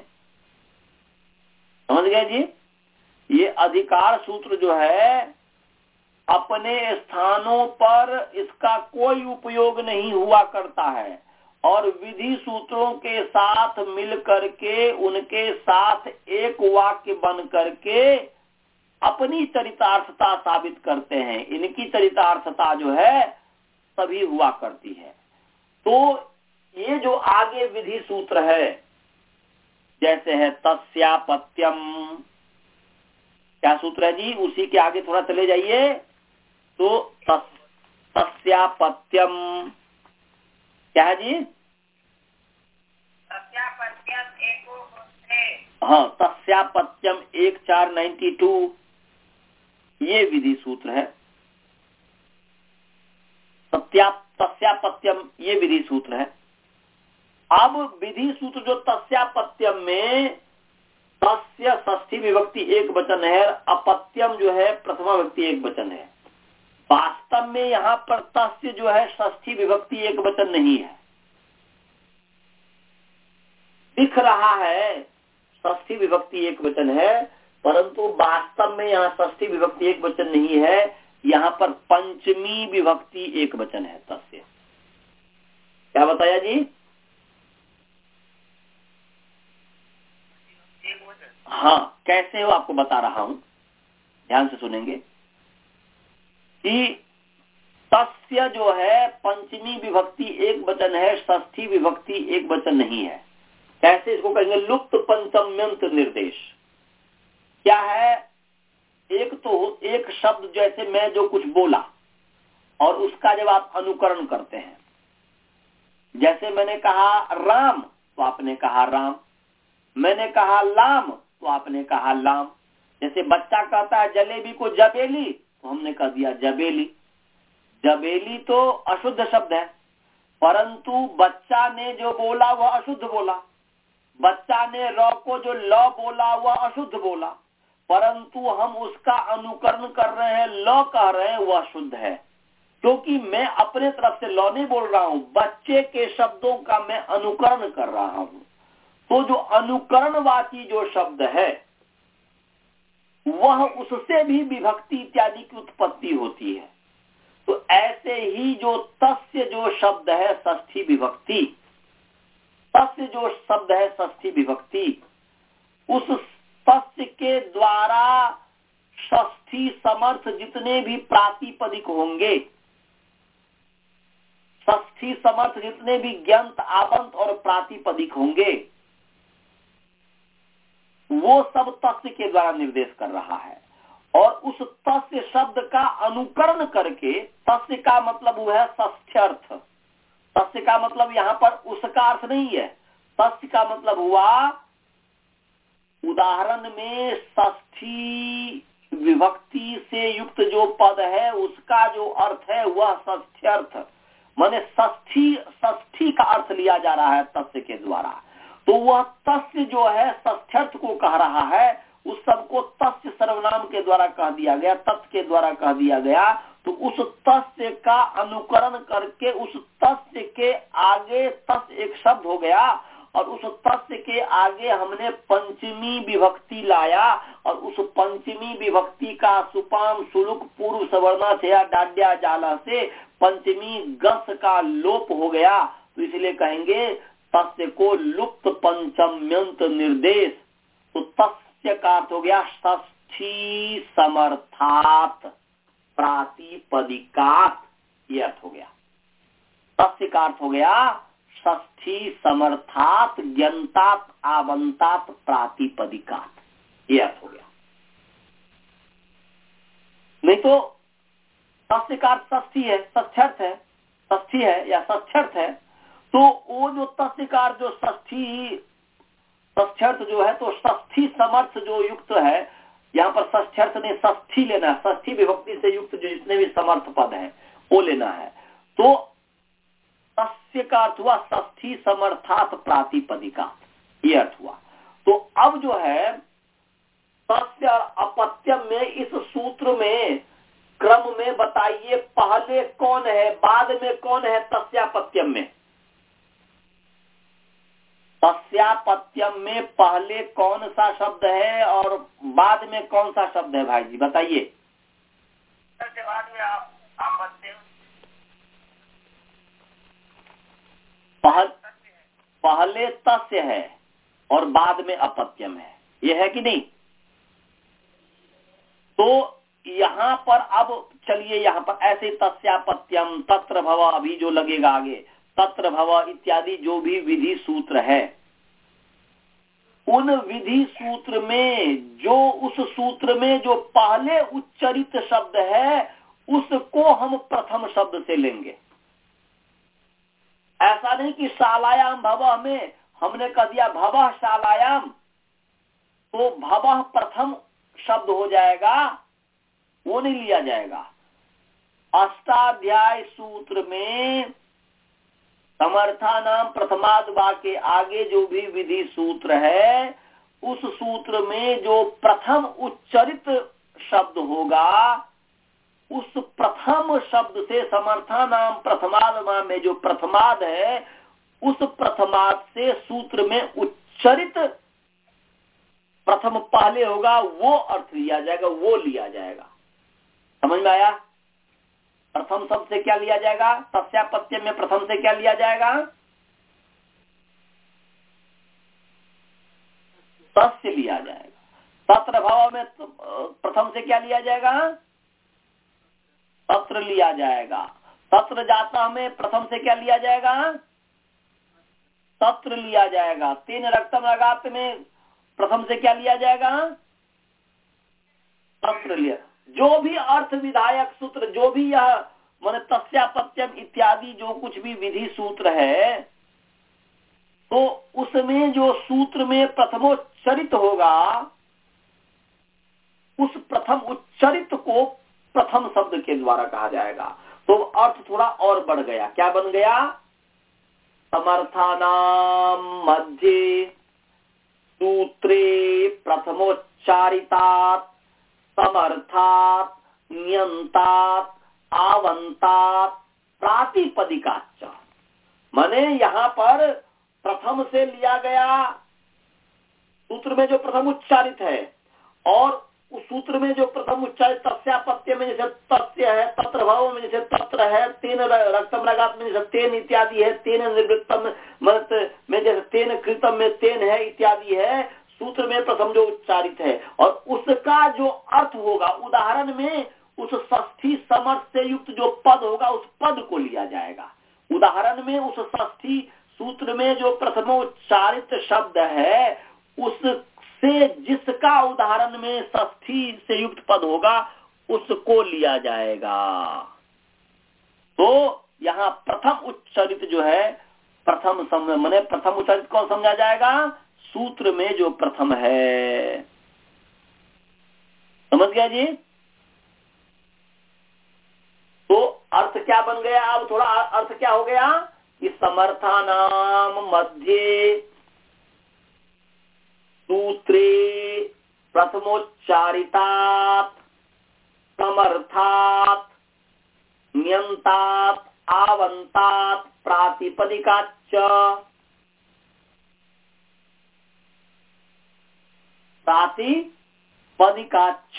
समझ गए जी? ये अधिकार सूत्र जो है अपने स्थानों पर इसका कोई उपयोग नहीं हुआ करता है और विधि सूत्रों के साथ मिल करके उनके साथ एक वाक्य बन करके अपनी चरितार्थता साबित करते हैं। इनकी चरितार्थता जो है तभी हुआ करती है। तो ये जो आगे विधि सूत्र है, जैसे है तस्यापत्यम, क्या सूत्र है जी? उसी के आगे थोड़ा चले जाइए तो तस, तस्यापत्यम क्या है जी? तस्यापत्यम एको होते। हाँ, तस्यापत्यम एक चार नाइन्टी टू ये विधि सूत्र है। सत्या तस्यापत्यम ये विधि सूत्र है। अब विधि सूत्र जो तस्यापत्यम में तस्य षष्ठी विभक्ति एक वचन है, अपत्यम जो है प्रथमा विभक्ति एक वचन है। वास्तव में यहाँ पर तस्य जो है षष्ठी विभक्ति एक वचन नहीं है। दिख रहा है षष्ठी विभक्ति एक वचन है, परंतु वास्तव में यहाँ षष्ठी विभक्ति एक वचन नहीं है। यहाँ पर पंचमी विभक्ति एक वचन है तस्य। क्या बताया जी? हाँ, कैसे हो आपको बता रहा हूं, ध्यान से सुनेंगे कि तस्य जो है पंचमी विभक्ति एक वचन है, षष्ठी विभक्ति एक वचन नहीं है। कैसे इसको कहेंगे? लुप्त पंचम्यंत निर्देश। क्या है? एक तो एक शब्द, जैसे मैं जो कुछ बोला और उसका जब आप अनुकरण करते हैं, जैसे मैंने कहा राम तो आपने कहा राम, मैंने कहा लाम तो आपने कहा लाम। जैसे बच्चा कहता है जलेबी को जबेली तो हमने कह दिया जबेली। जबेली तो अशुद्ध शब्द है, परंतु बच्चा ने जो बोला वह अशुद्ध बोला। बच्चा ने र को जो ल बोला वह अशुद्ध बोला, परंतु हम उसका अनुकरण कर रहे हैं, ल कह रहे हैं, वह शुद्ध है। क्योंकि मैं अपने तरफ से ल नहीं बोल रहा हूं, बच्चे के शब्दों का मैं अनुकरण कर रहा हूं। तो जो अनुकरणवाची जो शब्द है वह उससे भी विभक्ति इत्यादि की उत्पत्ति होती है। तो ऐसे ही जो तस्य जो शब्द है षष्ठी विभक्ति, तस्य जो शब्द है षष्ठी विभक्ति, उस तस्य के द्वारा षष्ठी समर्थ जितने भी प्रातिपदिक होंगे, षष्ठी समर्थ जितने भी ज्ञंत आवंत और प्रातिपदिक होंगे, वो सब तस्य के द्वारा निर्देश कर रहा है। और उस तस्य शब्द का अनुकरण करके, तस्य का मतलब हुआ है षष्ठ्यर्थ। तस्य का मतलब यहाँ पर उसका अर्थ नहीं है, तस्य का मतलब हुआ उदाहरण में षष्ठी विभक्ति से युक्त जो पद है उसका जो अर्थ है वह षष्ठ्यर्थ। माने षष्ठी षष्ठी का अर्थ लिया जा रहा है तस्य के द्वारा। तो वह तस्य जो है षष्ठ्यर्थ को कह रहा है, उस सबको तस्य सर्वनाम के द्वारा कह दिया गया, तत् के द्वारा कह दिया गया। तो उस तस्य का अनुकरण करके उस तस्य के आगे तस्य एक शब्द हो गया और उस तस्य के आगे हमने पंचमी विभक्ति लाया और उस पंचमी विभक्ति का सुपाम सुलुक पूर्व सवर्णा से या डाड्या जाला से पंचमी गस का लोप हो गया। तो इसलिए कहेंगे तस्य को लुप्त पंचम्यंत निर्देश। तो तस्य का अर्थ हो गया षष्ठी समर्थात प्रातिपदिकात, ये अर्थ हो गया। तस्य का अर्थ हो गया षष्ठी समर्थात ज्ञंतात आवंतात प्रातिपदिकात, ये अर्थ हो गया। नहीं तो तस्य का अर्थ षष्ठी है, षष्ठ्यर्थ है, षष्ठी है या षष्ठ्यर्थ है। तो वो जो तस्य का अर्थ जो षष्ठी षष्ठ्यर्थ जो है, तो षष्ठी समर्थ जो युक्त है, यहाँ पर षष्ठ्यर्थ ने षष्ठी लेना है, षष्ठी विभक्ति से युक्त जो जितने भी समर्थ पद है वो लेना है। तो तस्य का अर्थ हुआ षष्ठी समर्थात प्रातिपदिका, ये अर्थ हुआ। तो अब जो है तस्य और अपत्यम में इस सूत्र में क्रम में बताइए पहले कौन है बाद में कौन है। तस्यापत्यम में तस्यापत्यम में पहले कौन सा शब्द है और बाद में कौन सा शब्द है भाई जी बताइए। बाद में आप अपत्यम पहल, पहले तस्य है और बाद में अपत्यम है, ये है कि नहीं। तो यहाँ पर अब चलिए यहाँ पर ऐसे तस्यापत्यम तत्र भव अभी जो लगेगा आगे तत्र भव इत्यादि जो भी विधि सूत्र है, उन विधि सूत्र में जो उस सूत्र में जो पहले उच्चरित शब्द है उसको हम प्रथम शब्द से लेंगे। ऐसा नहीं कि शालायाम भवः में हमने कह दिया भवः शालायाम, तो भवः प्रथम शब्द हो जाएगा, वो नहीं लिया जाएगा। अष्टाध्याय सूत्र में समर्था नाम प्रथमाद वा के आगे जो भी विधि सूत्र है उस सूत्र में जो प्रथम उच्चरित शब्द होगा उस प्रथम शब्द से समर्था नाम प्रथमाद में जो प्रथमाद है उस प्रथमाद से सूत्र में उच्चरित प्रथम पहले होगा, वो अर्थ लिया जाएगा, वो लिया जाएगा। समझ में आया। प्रथम शब्द से क्या लिया जाएगा, तस्यापत्य में प्रथम से क्या लिया जाएगा, तस्य लिया जाएगा। तत्र भव में प्रथम से क्या लिया जाएगा, तत्र लिया जाएगा। तत्र जाता में प्रथम से क्या लिया जाएगा, तत्र लिया जाएगा। तीन रक्तम लगात में प्रथम से क्या लिया जाएगा, तत्र लिया। जो भी अर्थ विधायक सूत्र जो भी यह माने तस्यापत्यम इत्यादि जो कुछ भी विधि सूत्र है, तो उसमें जो सूत्र में प्रथमोच्चरित होगा उस प्रथम उच्चरित को प्रथम शब्द के द्वारा कहा जाएगा। तो अर्थ थोड़ा और बढ़ गया। क्या बन गया, समर्थानाम मध्य सूत्रे प्रथमोच्चारितात समर्थात नियंतात आवंतात प्रातिपदिकाच। माने यहाँ पर प्रथम से लिया गया सूत्र में जो प्रथम उच्चारित है और उस सूत्र में जो प्रथम उच्चारित तस्यापत्य में जैसे तस्य है, तत्र भव में जैसे तत्र है, तेन रक्तम लगात में जैसे तेन इत्यादि है, तेन निवृत्तम में जैसे तेन कृतम में तेन है इत्यादि है, सूत्र में प्रथम जो उच्चारित है और उसका जो अर्थ होगा उदाहरण में उस षष्ठी समर्थ से युक्त जो पद होगा उस पद को लिया जाएगा। उदाहरण में उस षष्ठी सूत्र में जो प्रथमोच्चारित शब्द है उससे जिसका उदाहरण में षष्ठी से युक्त पद होगा उसको लिया जाएगा। तो यहाँ प्रथम उच्चारित जो है प्रथम सम माने प्रथम उच्चारित कौन समझा जाएगा, सूत्र में जो प्रथम है। समझ गया जी। तो अर्थ क्या बन गया? अब थोड़ा अर्थ क्या हो गया कि समर्थानाम मध्य सूत्रे प्रथमोच्चारितात् समर्थात् नियंतात् आवंतात् प्रातिपदिकाच्च प्रातिपदिकाच्च।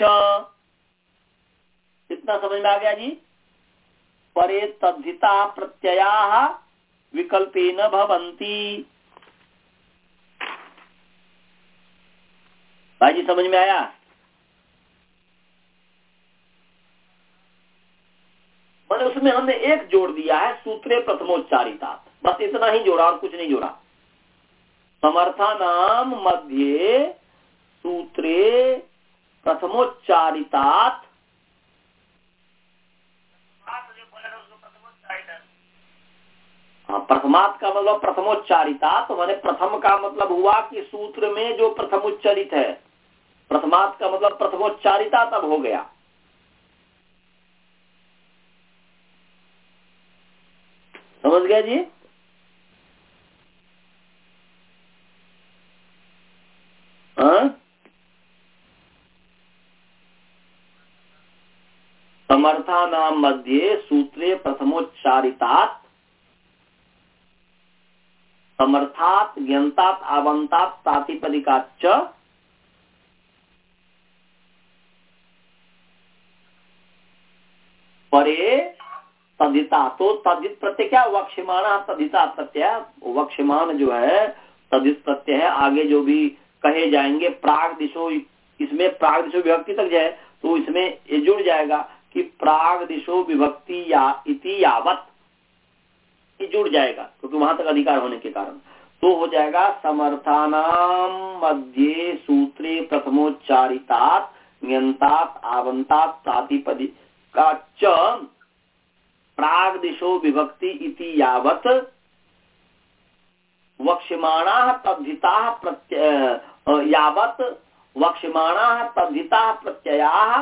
इतना समझ में आ गया जी? परे तद्धिता प्रत्ययाः विकल्पेन भवन्ति। भाई जी समझ में आया? मैंने उसमें हमने एक जोड़ दिया है, सूत्रे प्रथमोच्चारिता, बस इतना ही जोड़ा और कुछ नहीं जोड़ा। समर्थानाम मध्य सूत्रे प्रथमोच्चारितात। हाँ, प्रथमात का मतलब प्रथमोच्चारितात, तो मैंने प्रथम का मतलब हुआ कि सूत्र में जो प्रथमोच्चारित है। प्रथमात का मतलब प्रथमोच्चारिता तब हो गया। समझ गया जी? हाँ, समर्थानाम मध्ये सूत्रे प्रथमोच्चारितात समर्थात ज्ञातात आवंतात प्रातिपदिकाच्च परे तदिता। तो तदित प्रत्यय क्या? वक्ष्यमाण तदिता प्रत्यय। वक्ष्यमान जो है तदित प्रत्यय है। आगे जो भी कहे जाएंगे प्राग दिशो, इसमें प्राग दिशो विभक्ति तक जाए तो इसमें ये जुड़ जाएगा कि प्राग दिशो विभक्ति या इति यावत, ये जुड़ जाएगा क्योंकि वहां तक अधिकार होने के कारण। तो हो जाएगा समर्थानाम मध्ये सूत्रे प्रथमोच्चारितात नियंतात आवंतात प्रातिपदिकाच्च प्राग दिशो विभक्ति इति यावत वक्ष्यमाणाः तद्धिताः प्रत्यय यावत वक्ष्यमाणाः तद्धिताः प्रत्ययाः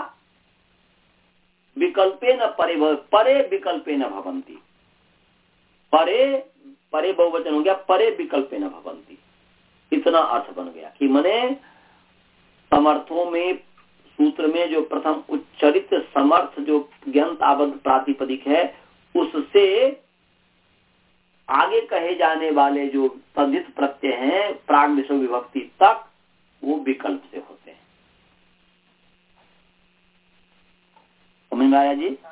विकल्पेन परे परे विकल्पेन भवन्ति। परे परे बहुवचन हो गया, परे विकल्पेन भवन्ति। इतना अर्थ बन गया कि मने समर्थों में सूत्र में जो प्रथम उच्चरित समर्थ जो ज्ञात आवंत प्रातिपदिक है उससे आगे कहे जाने वाले जो तद्धित प्रत्यय हैं प्राग दिशो विभक्ति तक वो विकल्प से होते हैं। समझ में आया जी?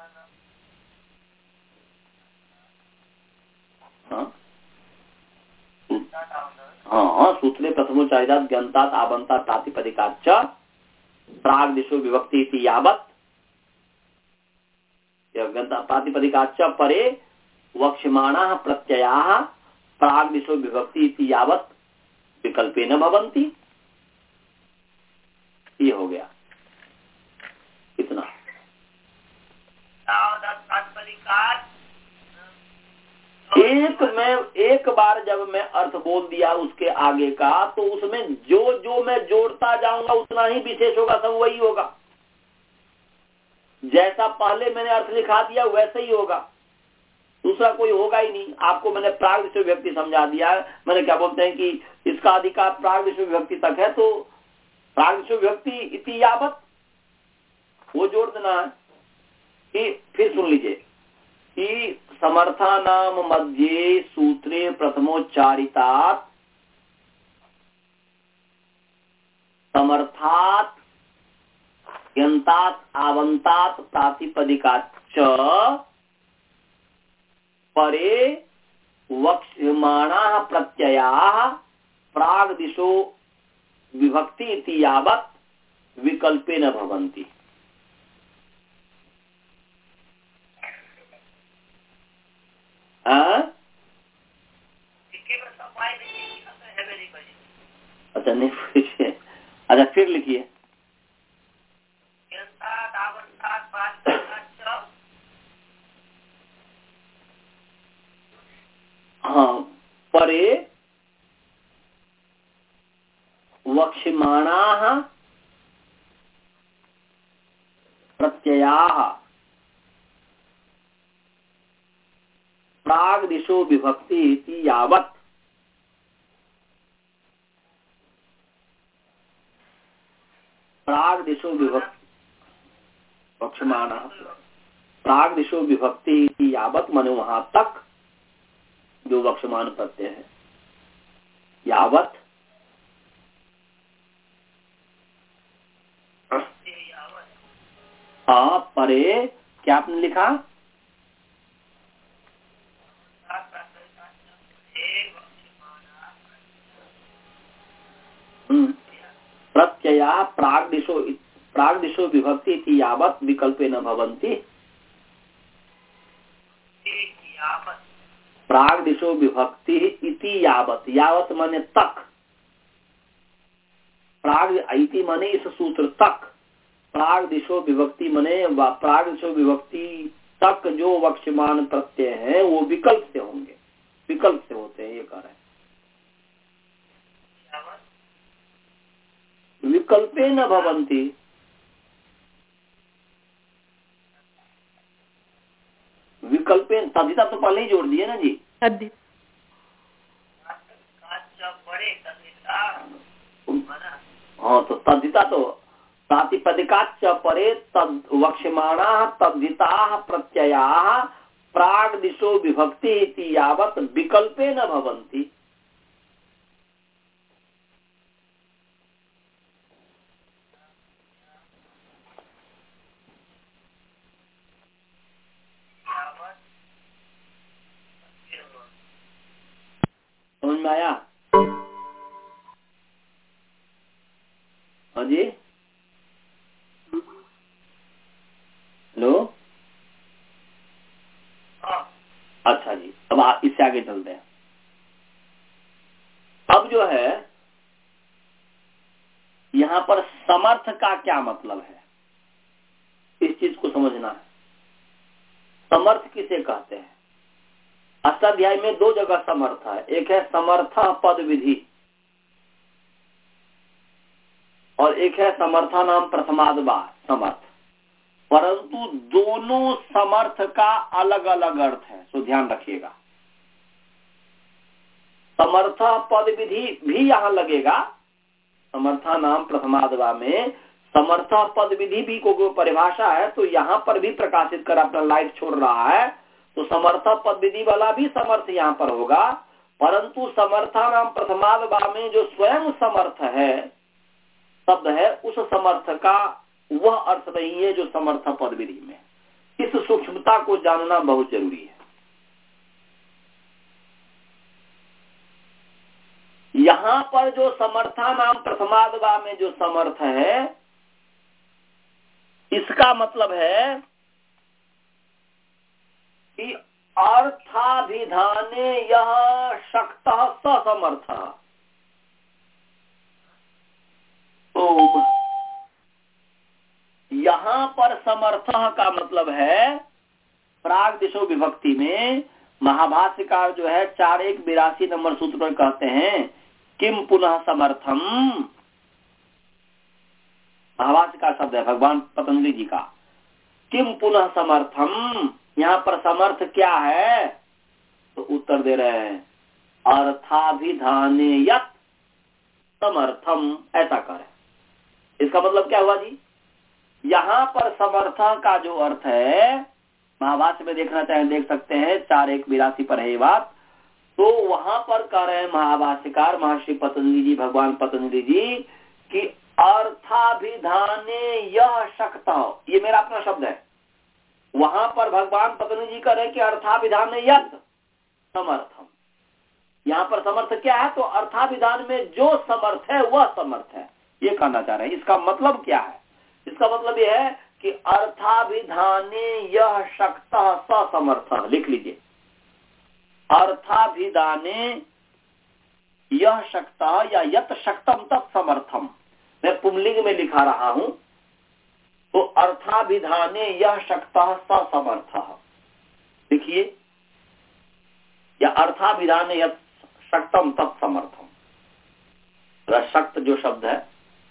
हाँ हाँ, सूत्रे प्रथमोच्चारितात् ज्ञातात् आवंतात् प्रातिपदिकाच्च प्राग दिशो विभक्ति इति यावत् प्रातिपदिकाच्च परे वक्ष्यमाणाः प्रत्ययाः प्राग दिशो विभक्ति इति यावत् विकल्पेन भवन्ति। ये हो गया इतना। एक मैं एक बार जब मैं अर्थ बोल दिया उसके आगे का तो उसमें जो जो मैं जोड़ता जाऊंगा उतना ही विशेष होगा, सब वही होगा। जैसा पहले मैंने अर्थ लिखा दिया वैसे ही होगा, दूसरा कोई होगा ही नहीं। आपको मैंने प्राग दिशो विभक्ति समझा दिया। मैंने क्या बोलते हैं कि इसका अधिकार प्राग दिशो विभक्ति तक है, तो प्राग दिशो विभक्ति इति यावत वो जोड़ देना है। कि फिर सुन लीजिए कि समर्थानाम मध्ये सूत्रे प्रथमोच्चारितात् समर्थात् ज्ञातात् आवंतात् प्रातिपदिकाच्च परे वक्ष्यमाणाः प्रत्ययाः प्राग दिशो विभक्ति इति यावत् विकल्पेन भवन्ति। अच्छा नहीं पूछिए, अच्छा फिर लिखिए। हाँ, परे वक्ष्यमाणाः प्रत्ययाः प्राग दिशो विभक्ति इति यावत् प्राग दिशो विभक्ति वक्ष्यमाणः प्राग दिशो विभक्ति इति यावत् माने वहां तक जो वक्ष्यमान प्रत्यय है। यावत् हाँ परे क्या आपने लिखा? प्रत्यया प्राग दिशो प्राग दिशो विभक्ति इति यावत् विकल्पे न भवन्ति। प्राग दिशो विभक्ति इति यावत्, यावत् माने तक, प्राग इति माने इस सूत्र तक, प्राग दिशो विभक्ति माने प्राग दिशो विभक्ति तक जो वक्ष्यमान प्रत्यय है वो विकल्प से होंगे, विकल्प से होते हैं, ये कह रहे हैं। विकल्पे न भवन्ति, विकल्पे तद्धिता तो पहले ही जोड़ दिए ना जी। हाँ तो तद्धिता तो प्रातिपदिकाच्च परे तद वक्ष्यमाणाः तद्धिताः प्रत्ययाः प्राग दिशो विभक्ति इति यावत् विकल्पे न भवन्ति। समझ में आया? हाँ जी, हेलो, अच्छा जी, अब आप इससे आगे चलते हैं। अब जो है यहाँ पर समर्थ का क्या मतलब है, इस चीज को समझना है। समर्थ किसे कहते हैं? अष्टाध्याय में दो जगह समर्थ है, एक है समर्थ पद विधि और एक है समर्था नाम प्रथमाद्वा समर्थ, परंतु दोनों समर्थ का अलग अलग अर्थ है, सो ध्यान रखिएगा। समर्थ पद विधि भी यहां लगेगा, समर्था नाम प्रथमाद्वा में समर्थ पद विधि भी को परिभाषा है, तो यहां पर भी प्रकाशित कर अपना लाइट छोड़ रहा है, तो समर्थ पद विधि वाला भी समर्थ यहां पर होगा, परंतु समर्था नाम प्रथमाद्वा में जो स्वयं समर्थ है शब्द है, उस समर्थ का वह अर्थ नहीं है जो समर्थ पद विधि में। इस सूक्ष्मता को जानना बहुत जरूरी है। यहां पर जो समर्था नाम प्रथमाद्वा में जो समर्थ है, इसका मतलब है कि अर्थाभिधाने यह शक्तः ससमर्थ। तो यहां पर समर्थ का मतलब है प्राग दिशो विभक्ति में महाभाष्यकार जो है चार एक बिरासी नंबर सूत्र पर कहते हैं किम पुनः समर्थम, महाभाष्यकार शब्द है भगवान पतंजलि जी का, किम पुनः समर्थम, यहाँ पर समर्थ क्या है? तो उत्तर दे रहे हैं अर्थाभिधाने यत् समर्थम, ऐसा करें। इसका मतलब क्या हुआ जी? यहाँ पर समर्थ का जो अर्थ है, महाभाष्य में देखना चाहे देख सकते हैं, चार एक बिरासी पर है ये बात, तो वहां पर कह रहे हैं महाभाष्यकार महर्षि पतंजलि जी, भगवान पतंजलि जी, कि अर्थाभिधाने यह शक्ता, ये मेरा अपना शब्द है, वहां पर भगवान पतंजलि जी कह रहे हैं कि अर्थाभिधान यत् समर्थम। यहाँ पर समर्थ क्या है? तो अर्थाभिधान में जो समर्थ है वह समर्थ है, ये कहना चाह रहे हैं। इसका मतलब क्या है? इसका मतलब यह है कि अर्थाभिधाने यह शक्तः ससमर्थ, लिख लीजिए, अर्थाभिधाने यह शक्तः या यत शक्तम तत्समर्थम, मैं पुंलिंग में लिखा रहा हूं, तो अर्थाभिधाने यह शक्तः ससमर्थ लिखिए, या अर्थाभिधाने यत शक्तम तत्समर्थम। शक्त जो शब्द है,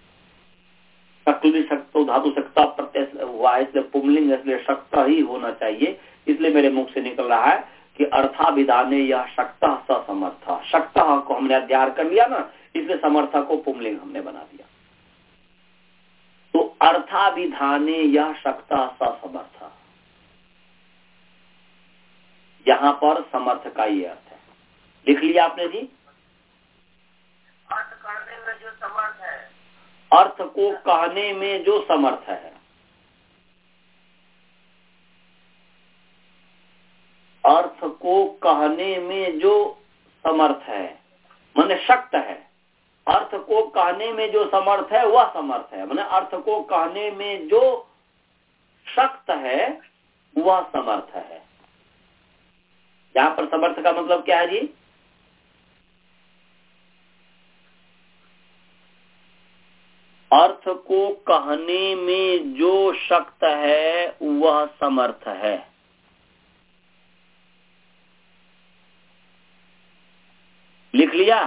शक्ति शक्तो धातु शक्ता प्रत्यय हुआ है, इसलिए पुंलिंग, इसलिए शक्त ही होना चाहिए, इसलिए मेरे मुख से निकल रहा है। कि अर्थाभिधाने यह शक्तः स समर्थः, शक्तः को हमने अध्यार कर लिया ना, इसलिए समर्थक को पुंलिंग हमने बना दिया। तो अर्थाभिधाने यह शक्तः स समर्थः, यहां पर समर्थ का ये अर्थ है। लिख लिया आपने जी? अर्थ करने में जो समर्थ है, अर्थ को कहने में जो समर्थ है, अर्थ को कहने में जो समर्थ है माने शक्त है। अर्थ को कहने में जो समर्थ है वह समर्थ है, माने अर्थ को कहने में जो शक्त है वह समर्थ है। यहाँ पर समर्थ का मतलब क्या है जी? अर्थ को कहने में जो शक्त है वह समर्थ है। लिख लिया?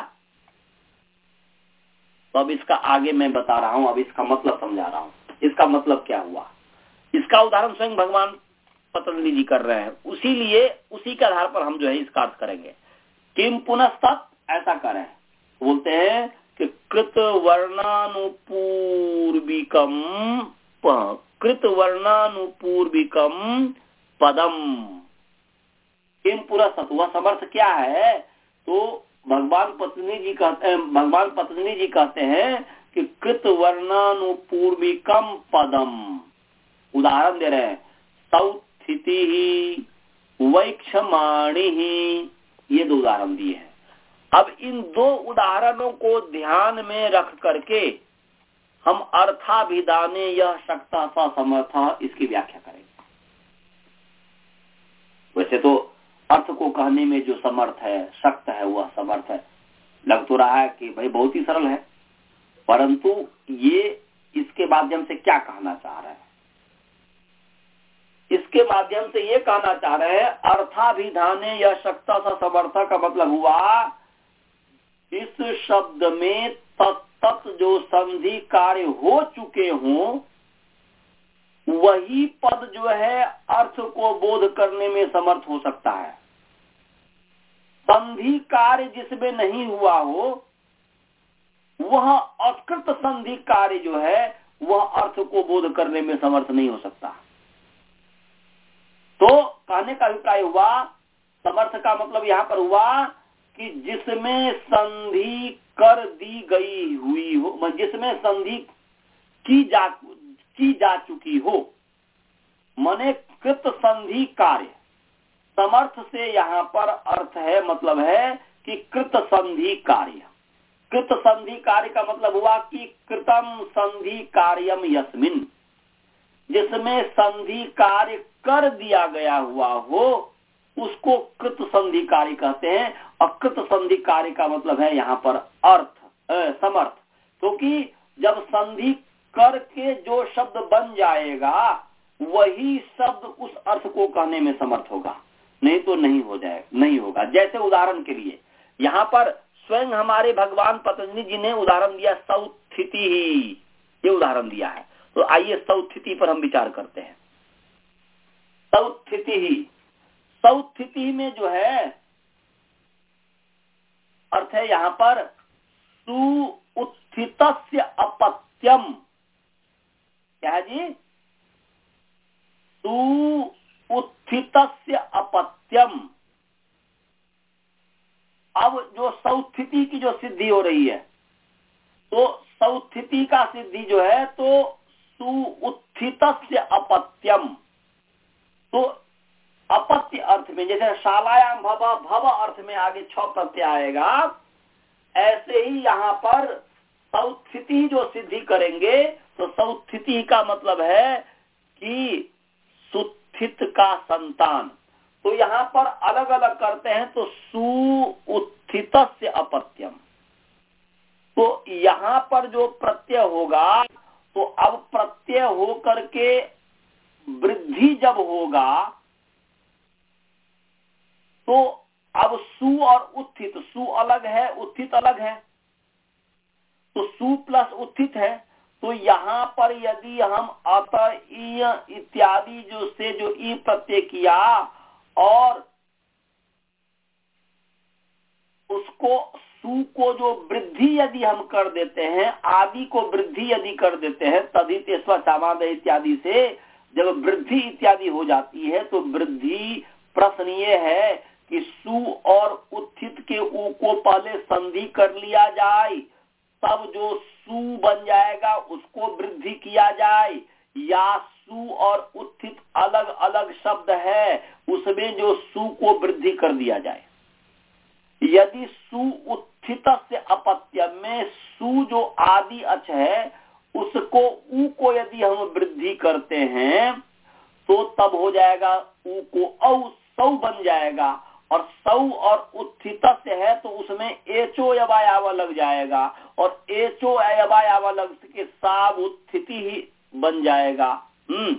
तो अब इसका आगे मैं बता रहा हूं, अब इसका मतलब समझा रहा हूं। इसका मतलब क्या हुआ, इसका उदाहरण स्वयं भगवान पतंजलि जी कर रहे हैं, उसी लिए उसी के आधार पर हम जो है इसका अर्थ करेंगे। किम पुनस्तत्, ऐसा करें, बोलते हैं कि कृत वर्णानुपूर्विकम कृत वर्णानुपूर्विकम पदम। किम पुनस्तत्, वह समर्थ क्या है? तो भगवान पतंजलि जी कहते हैं भगवान पतंजलि जी कहते हैं कि कृत वर्णानुपूर्विकम पदम। उदाहरण दे रहे हैं, सौस्थिति ही वैक्षमाणि ही, ये दो उदाहरण दिए हैं। अब इन दो उदाहरणों को ध्यान में रख करके हम अर्थाभिधाने यह शक्ता सा समर्था इसकी व्याख्या करेंगे। वैसे तो अर्थ को कहने में जो समर्थ है, शक्त है, वह समर्थ है। लग तो रहा है कि भाई बहुत ही सरल है, परंतु ये इसके माध्यम से क्या कहना चाह रहे हैं? इसके माध्यम से ये कहना चाह रहे हैं अर्थाभिधाने या शक्ता सा समर्थ का मतलब हुआ इस शब्द में तत्त जो संधि कार्य हो चुके हों वही पद जो है अर्थ को बोध करने में समर्थ हो सकता है। संधि कार्य जिसमें नहीं हुआ हो वह अकृत संधि कार्य जो है वह अर्थ को बोध करने में समर्थ नहीं हो सकता। तो कहने का अभिप्राय हुआ, समर्थ का मतलब यहाँ पर हुआ कि जिसमें संधि कर दी गई हुई हो, जिसमें संधि की जा की जा चुकी हो, मने कृत संधि कार्य। समर्थ से यहाँ पर अर्थ है, मतलब है कि कृत संधि कार्य। कृत संधि कार्य का मतलब हुआ कि कृतम संधि कार्यम यस्मिन, जिसमें संधि कार्य कर दिया गया हुआ हो उसको कृत संधि कार्य कहते हैं। और कृत संधि कार्य का मतलब है यहाँ पर अर्थ ए, समर्थ, क्योंकि तो जब संधि करके जो शब्द बन जाएगा वही शब्द उस अर्थ को कहने में समर्थ होगा, नहीं तो नहीं हो जाए नहीं होगा। जैसे उदाहरण के लिए यहाँ पर स्वयं हमारे भगवान पतंजलि जी ने उदाहरण दिया सौस्थिति ही, ये उदाहरण दिया है। तो आइए सौस्थिति पर हम विचार करते हैं। सौस्थिति ही, सौस्थिति में जो है अर्थ है यहाँ पर सुउत्थितस्य अपत्यम। क्या है जी? सुउत्थितस्य अपत्यम। अब जो सौस्थिति की जो सिद्धि हो रही है, तो सौस्थिति का सिद्धि जो है तो सुउत्थितस्य अपत्यम। तो अपत्य अर्थ में जैसे शालायाम भव भव अर्थ में आगे छ प्रत्यय आएगा, ऐसे ही यहाँ पर सौस्थिति जो सिद्धि करेंगे तो सौस्थिति का मतलब है कि सुस्थित का संतान। तो यहाँ पर अलग अलग करते हैं तो सुउत्थितस्य अपत्यम। तो यहाँ पर जो प्रत्यय होगा तो अब प्रत्यय हो करके वृद्धि जब होगा तो अब सु और उत्थित, सु अलग है उत्थित अलग है, तो सु प्लस उत्थित है। तो यहाँ पर यदि हम अत इत्यादि जो से जो ई प्रत्यय किया और उसको सु को जो वृद्धि यदि हम कर देते हैं, आदि को वृद्धि यदि कर देते हैं, तदित सामाद इत्यादि से जब वृद्धि इत्यादि हो जाती है तो वृद्धि प्रश्न ये है कि सु और उत्थित के उ को पहले संधि कर लिया जाए, तब जो सु बन जाएगा उसको वृद्धि किया जाए, या सु और उत्थित अलग अलग शब्द है उसमें जो सु को वृद्धि कर दिया जाए। यदि सु उत्थित से अपत्य में सु जो आदि अच है उसको उ को यदि हम वृद्धि करते हैं तो तब हो जाएगा उ को औ सौ बन जाएगा, और सौ और उत्थित से है तो उसमें एचो अवयव लग जाएगा, और एचो अवयव लग के साब उत्थिति ही बन जाएगा। हम्म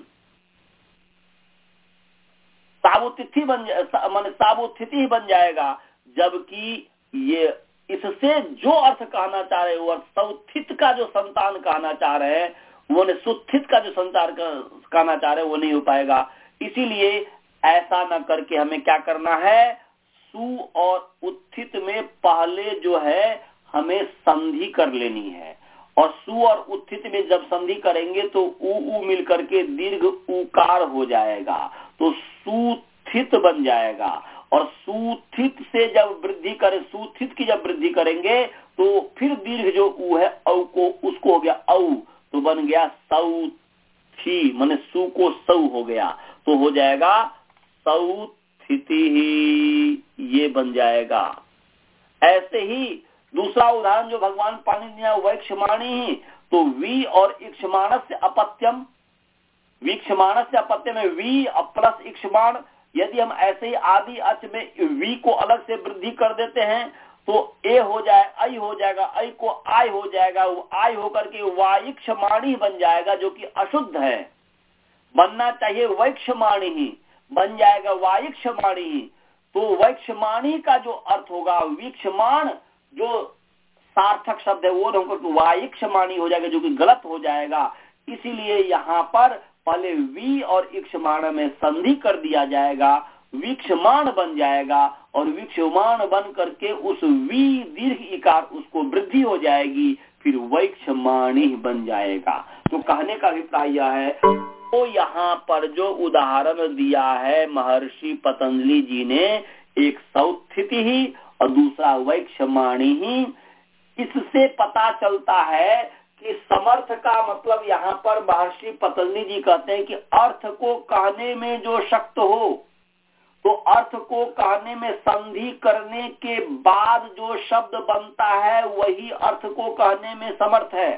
साबुतिथि बन मान साबुतिथि ही बन जाएगा, जबकि ये इससे जो अर्थ कहना चाह रहे हैं वो सौथित का जो संतान कहना चाह रहे हैं वो ने सुथित का जो संतान कहना चाह रहे हैं वो नहीं हो पाएगा। इसीलिए ऐसा न करके हमें क्या करना है, सु और उत्थित में पहले जो है हमें संधि कर लेनी है, और सु और उत्थित में जब संधि करेंगे तो उ उ मिल करके दीर्घ उकार हो जाएगा, तो सुथित बन जाएगा, और सुथित से जब वृद्धि करें, सुथित की जब वृद्धि करेंगे तो फिर दीर्घ जो उ है औ को उसको हो गया औ, तो बन गया सौथी, माने सु को सौ हो गया, तो हो जाएगा सौथिति ही, ये बन जाएगा। ऐसे ही दूसरा उदाहरण जो भगवान पानी दिया वैक्षमाणी ही, तो वी और इक्षमाण से अपत्यम, वीक्षमाण से अपत्य में वी प्लस इक्षमाण, यदि हम ऐसे ही आदि अच में वी को अलग से वृद्धि कर देते हैं तो ए हो जाए आई हो जाएगा, आई को आय हो जाएगा, वो आय होकर के वाइक्षमाणी बन जाएगा जो कि अशुद्ध है, बनना चाहिए वैक्षमाणी ही, बन जाएगा वाइक्षमाणी ही। तो वैक्षमाणी का जो अर्थ होगा वीक्षमाण जो सार्थक शब्द है वो होकर वाइक्षमाणी हो जाएगा जो कि गलत हो जाएगा। इसीलिए यहाँ पर पहले वी और इक्षमाण में संधि कर दिया जाएगा, वीक्षमाण बन जाएगा, और वीक्षमाण बन करके उस वी दीर्घ इकार उसको वृद्धि हो जाएगी, फिर वैक्षमाणी बन जाएगा। तो कहने का अभिप्राय यह है, तो यहाँ पर जो उदाहरण दिया है महर्षि पतंजलि जी ने, एक सौथिति ही और दूसरा वैक्षमाणी ही, इससे पता चलता है कि समर्थ का मतलब यहाँ पर महर्षि पतंजलि जी कहते हैं कि अर्थ को कहने में जो शक्त हो, तो अर्थ को कहने में संधि करने के बाद जो शब्द बनता है वही अर्थ को कहने में समर्थ है।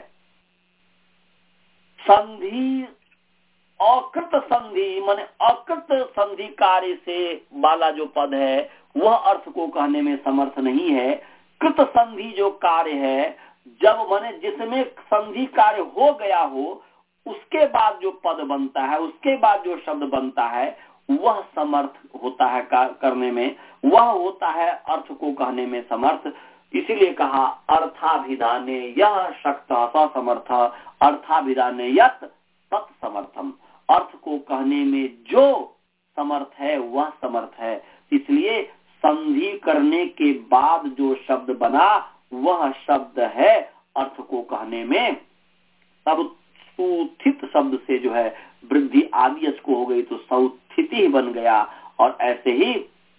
संधि अकृत संधि माने अकृत संधि कार्य से वाला जो पद है वह अर्थ को कहने में समर्थ नहीं है। कृत संधि जो कार्य है, जब माने जिसमें संधि कार्य हो गया हो उसके बाद जो पद बनता है, उसके बाद जो शब्द बनता है वह समर्थ होता है करने में, वह होता है अर्थ को कहने में समर्थ। इसीलिए कहा अर्थाभिधाने यह शक्त समर्थ, अर्थाभिधाने यत तत् समर्थम, अर्थ को कहने में जो समर्थ है वह समर्थ है। इसलिए संधि करने के बाद जो शब्द बना वह शब्द है अर्थ को कहने में। तब सुथित शब्द से जो है वृद्धि आदि को हो गई तो सौथिति ही बन गया, और ऐसे ही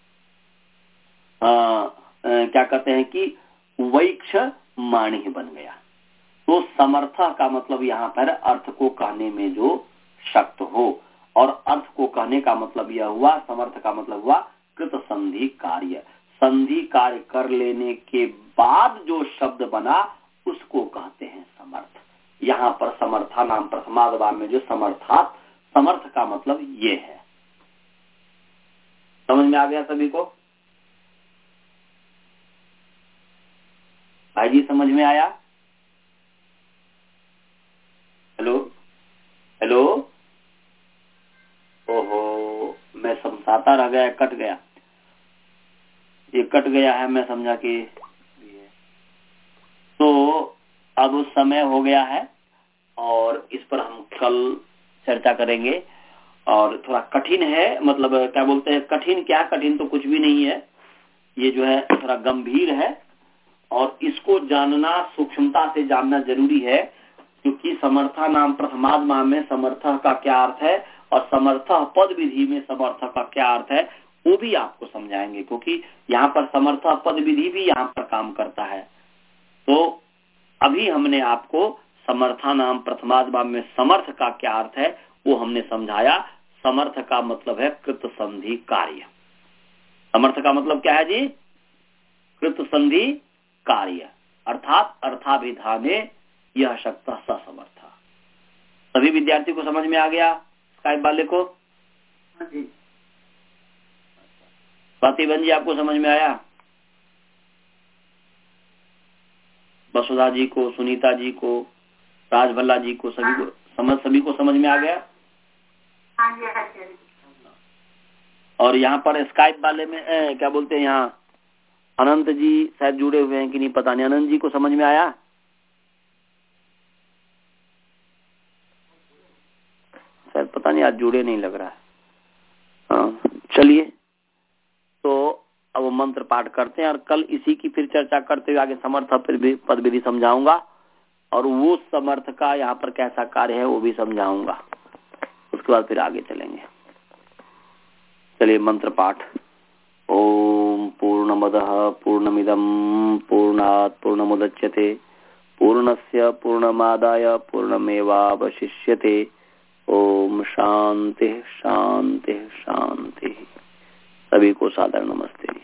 आ, आ, क्या कहते हैं कि वैक्षमाणी ही बन गया। तो समर्थ का मतलब यहाँ पर अर्थ को कहने में जो शक्त हो, और अर्थ को कहने का मतलब यह हुआ, समर्थ का मतलब हुआ कृत संधि कार्य, संधि कार्य कर लेने के बाद जो शब्द बना उसको कहते हैं समर्थ। यहाँ पर समर्था नाम प्रथमाद्वार में जो समर्थात, समर्थ का मतलब ये है। समझ में आ गया सभी को? भाई जी समझ में आया? हेलो हेलो, ओहो मैं समझाता रह गया, कट गया, ये कट गया है, मैं समझा कि तो अब समय हो गया है और इस पर हम कल चर्चा करेंगे। और थोड़ा कठिन है, मतलब क्या बोलते हैं कठिन, क्या कठिन तो कुछ भी नहीं है, ये जो है थोड़ा गंभीर है और इसको जानना, सूक्ष्मता से जानना जरूरी है, क्योंकि समर्था नाम प्रथमाद्मा में समर्थ का क्या अर्थ है और समर्थ पद विधि में समर्थ का क्या अर्थ है वो भी आपको समझाएंगे, क्योंकि यहाँ पर समर्थ पद विधि भी यहाँ पर काम करता है। तो अभी हमने आपको समर्था नाम प्रथमाद्मा में समर्थ का क्या अर्थ है वो हमने समझाया। समर्थ का मतलब है कृत संधि कार्य। समर्थ का मतलब क्या है जी? कृत संधि कार्य, अर्थात अर्थाभिधाने यह शक्त समर्थ। सभी विद्यार्थी को समझ में आ गया? स्काइप वाले को? प्रतिबंध जी आपको समझ में आया? वसुधा जी को, सुनीता जी को, राजभल्ला जी को, सभी को समझ सभी को समझ में आ गया? और यहाँ पर स्काइप वाले में ए, क्या बोलते हैं, यहाँ अनंत जी शायद जुड़े हुए हैं कि नहीं पता नहीं। अनंत जी को समझ में आया? शायद पता नहीं, आज जुड़े नहीं लग रहा है। हाँ चलिए, तो अब वो मंत्र पाठ करते हैं और कल इसी की फिर चर्चा करते हुए आगे समर्थ पद विधि समझाऊंगा और वो समर्थ का यहाँ पर कैसा कार्य है वो भी समझाऊंगा। उसके बाद फिर आगे चलेंगे। चलिए मंत्र पाठ। ओम पूर्णमदः पूर्णमिदं पूर्णात् पूर्णमुदच्यते पूर्णस्य पूर्णमादाय पूर्णमेवावशिष्यते। ओम शांति शांति शांति। सभी को सादर नमस्ते।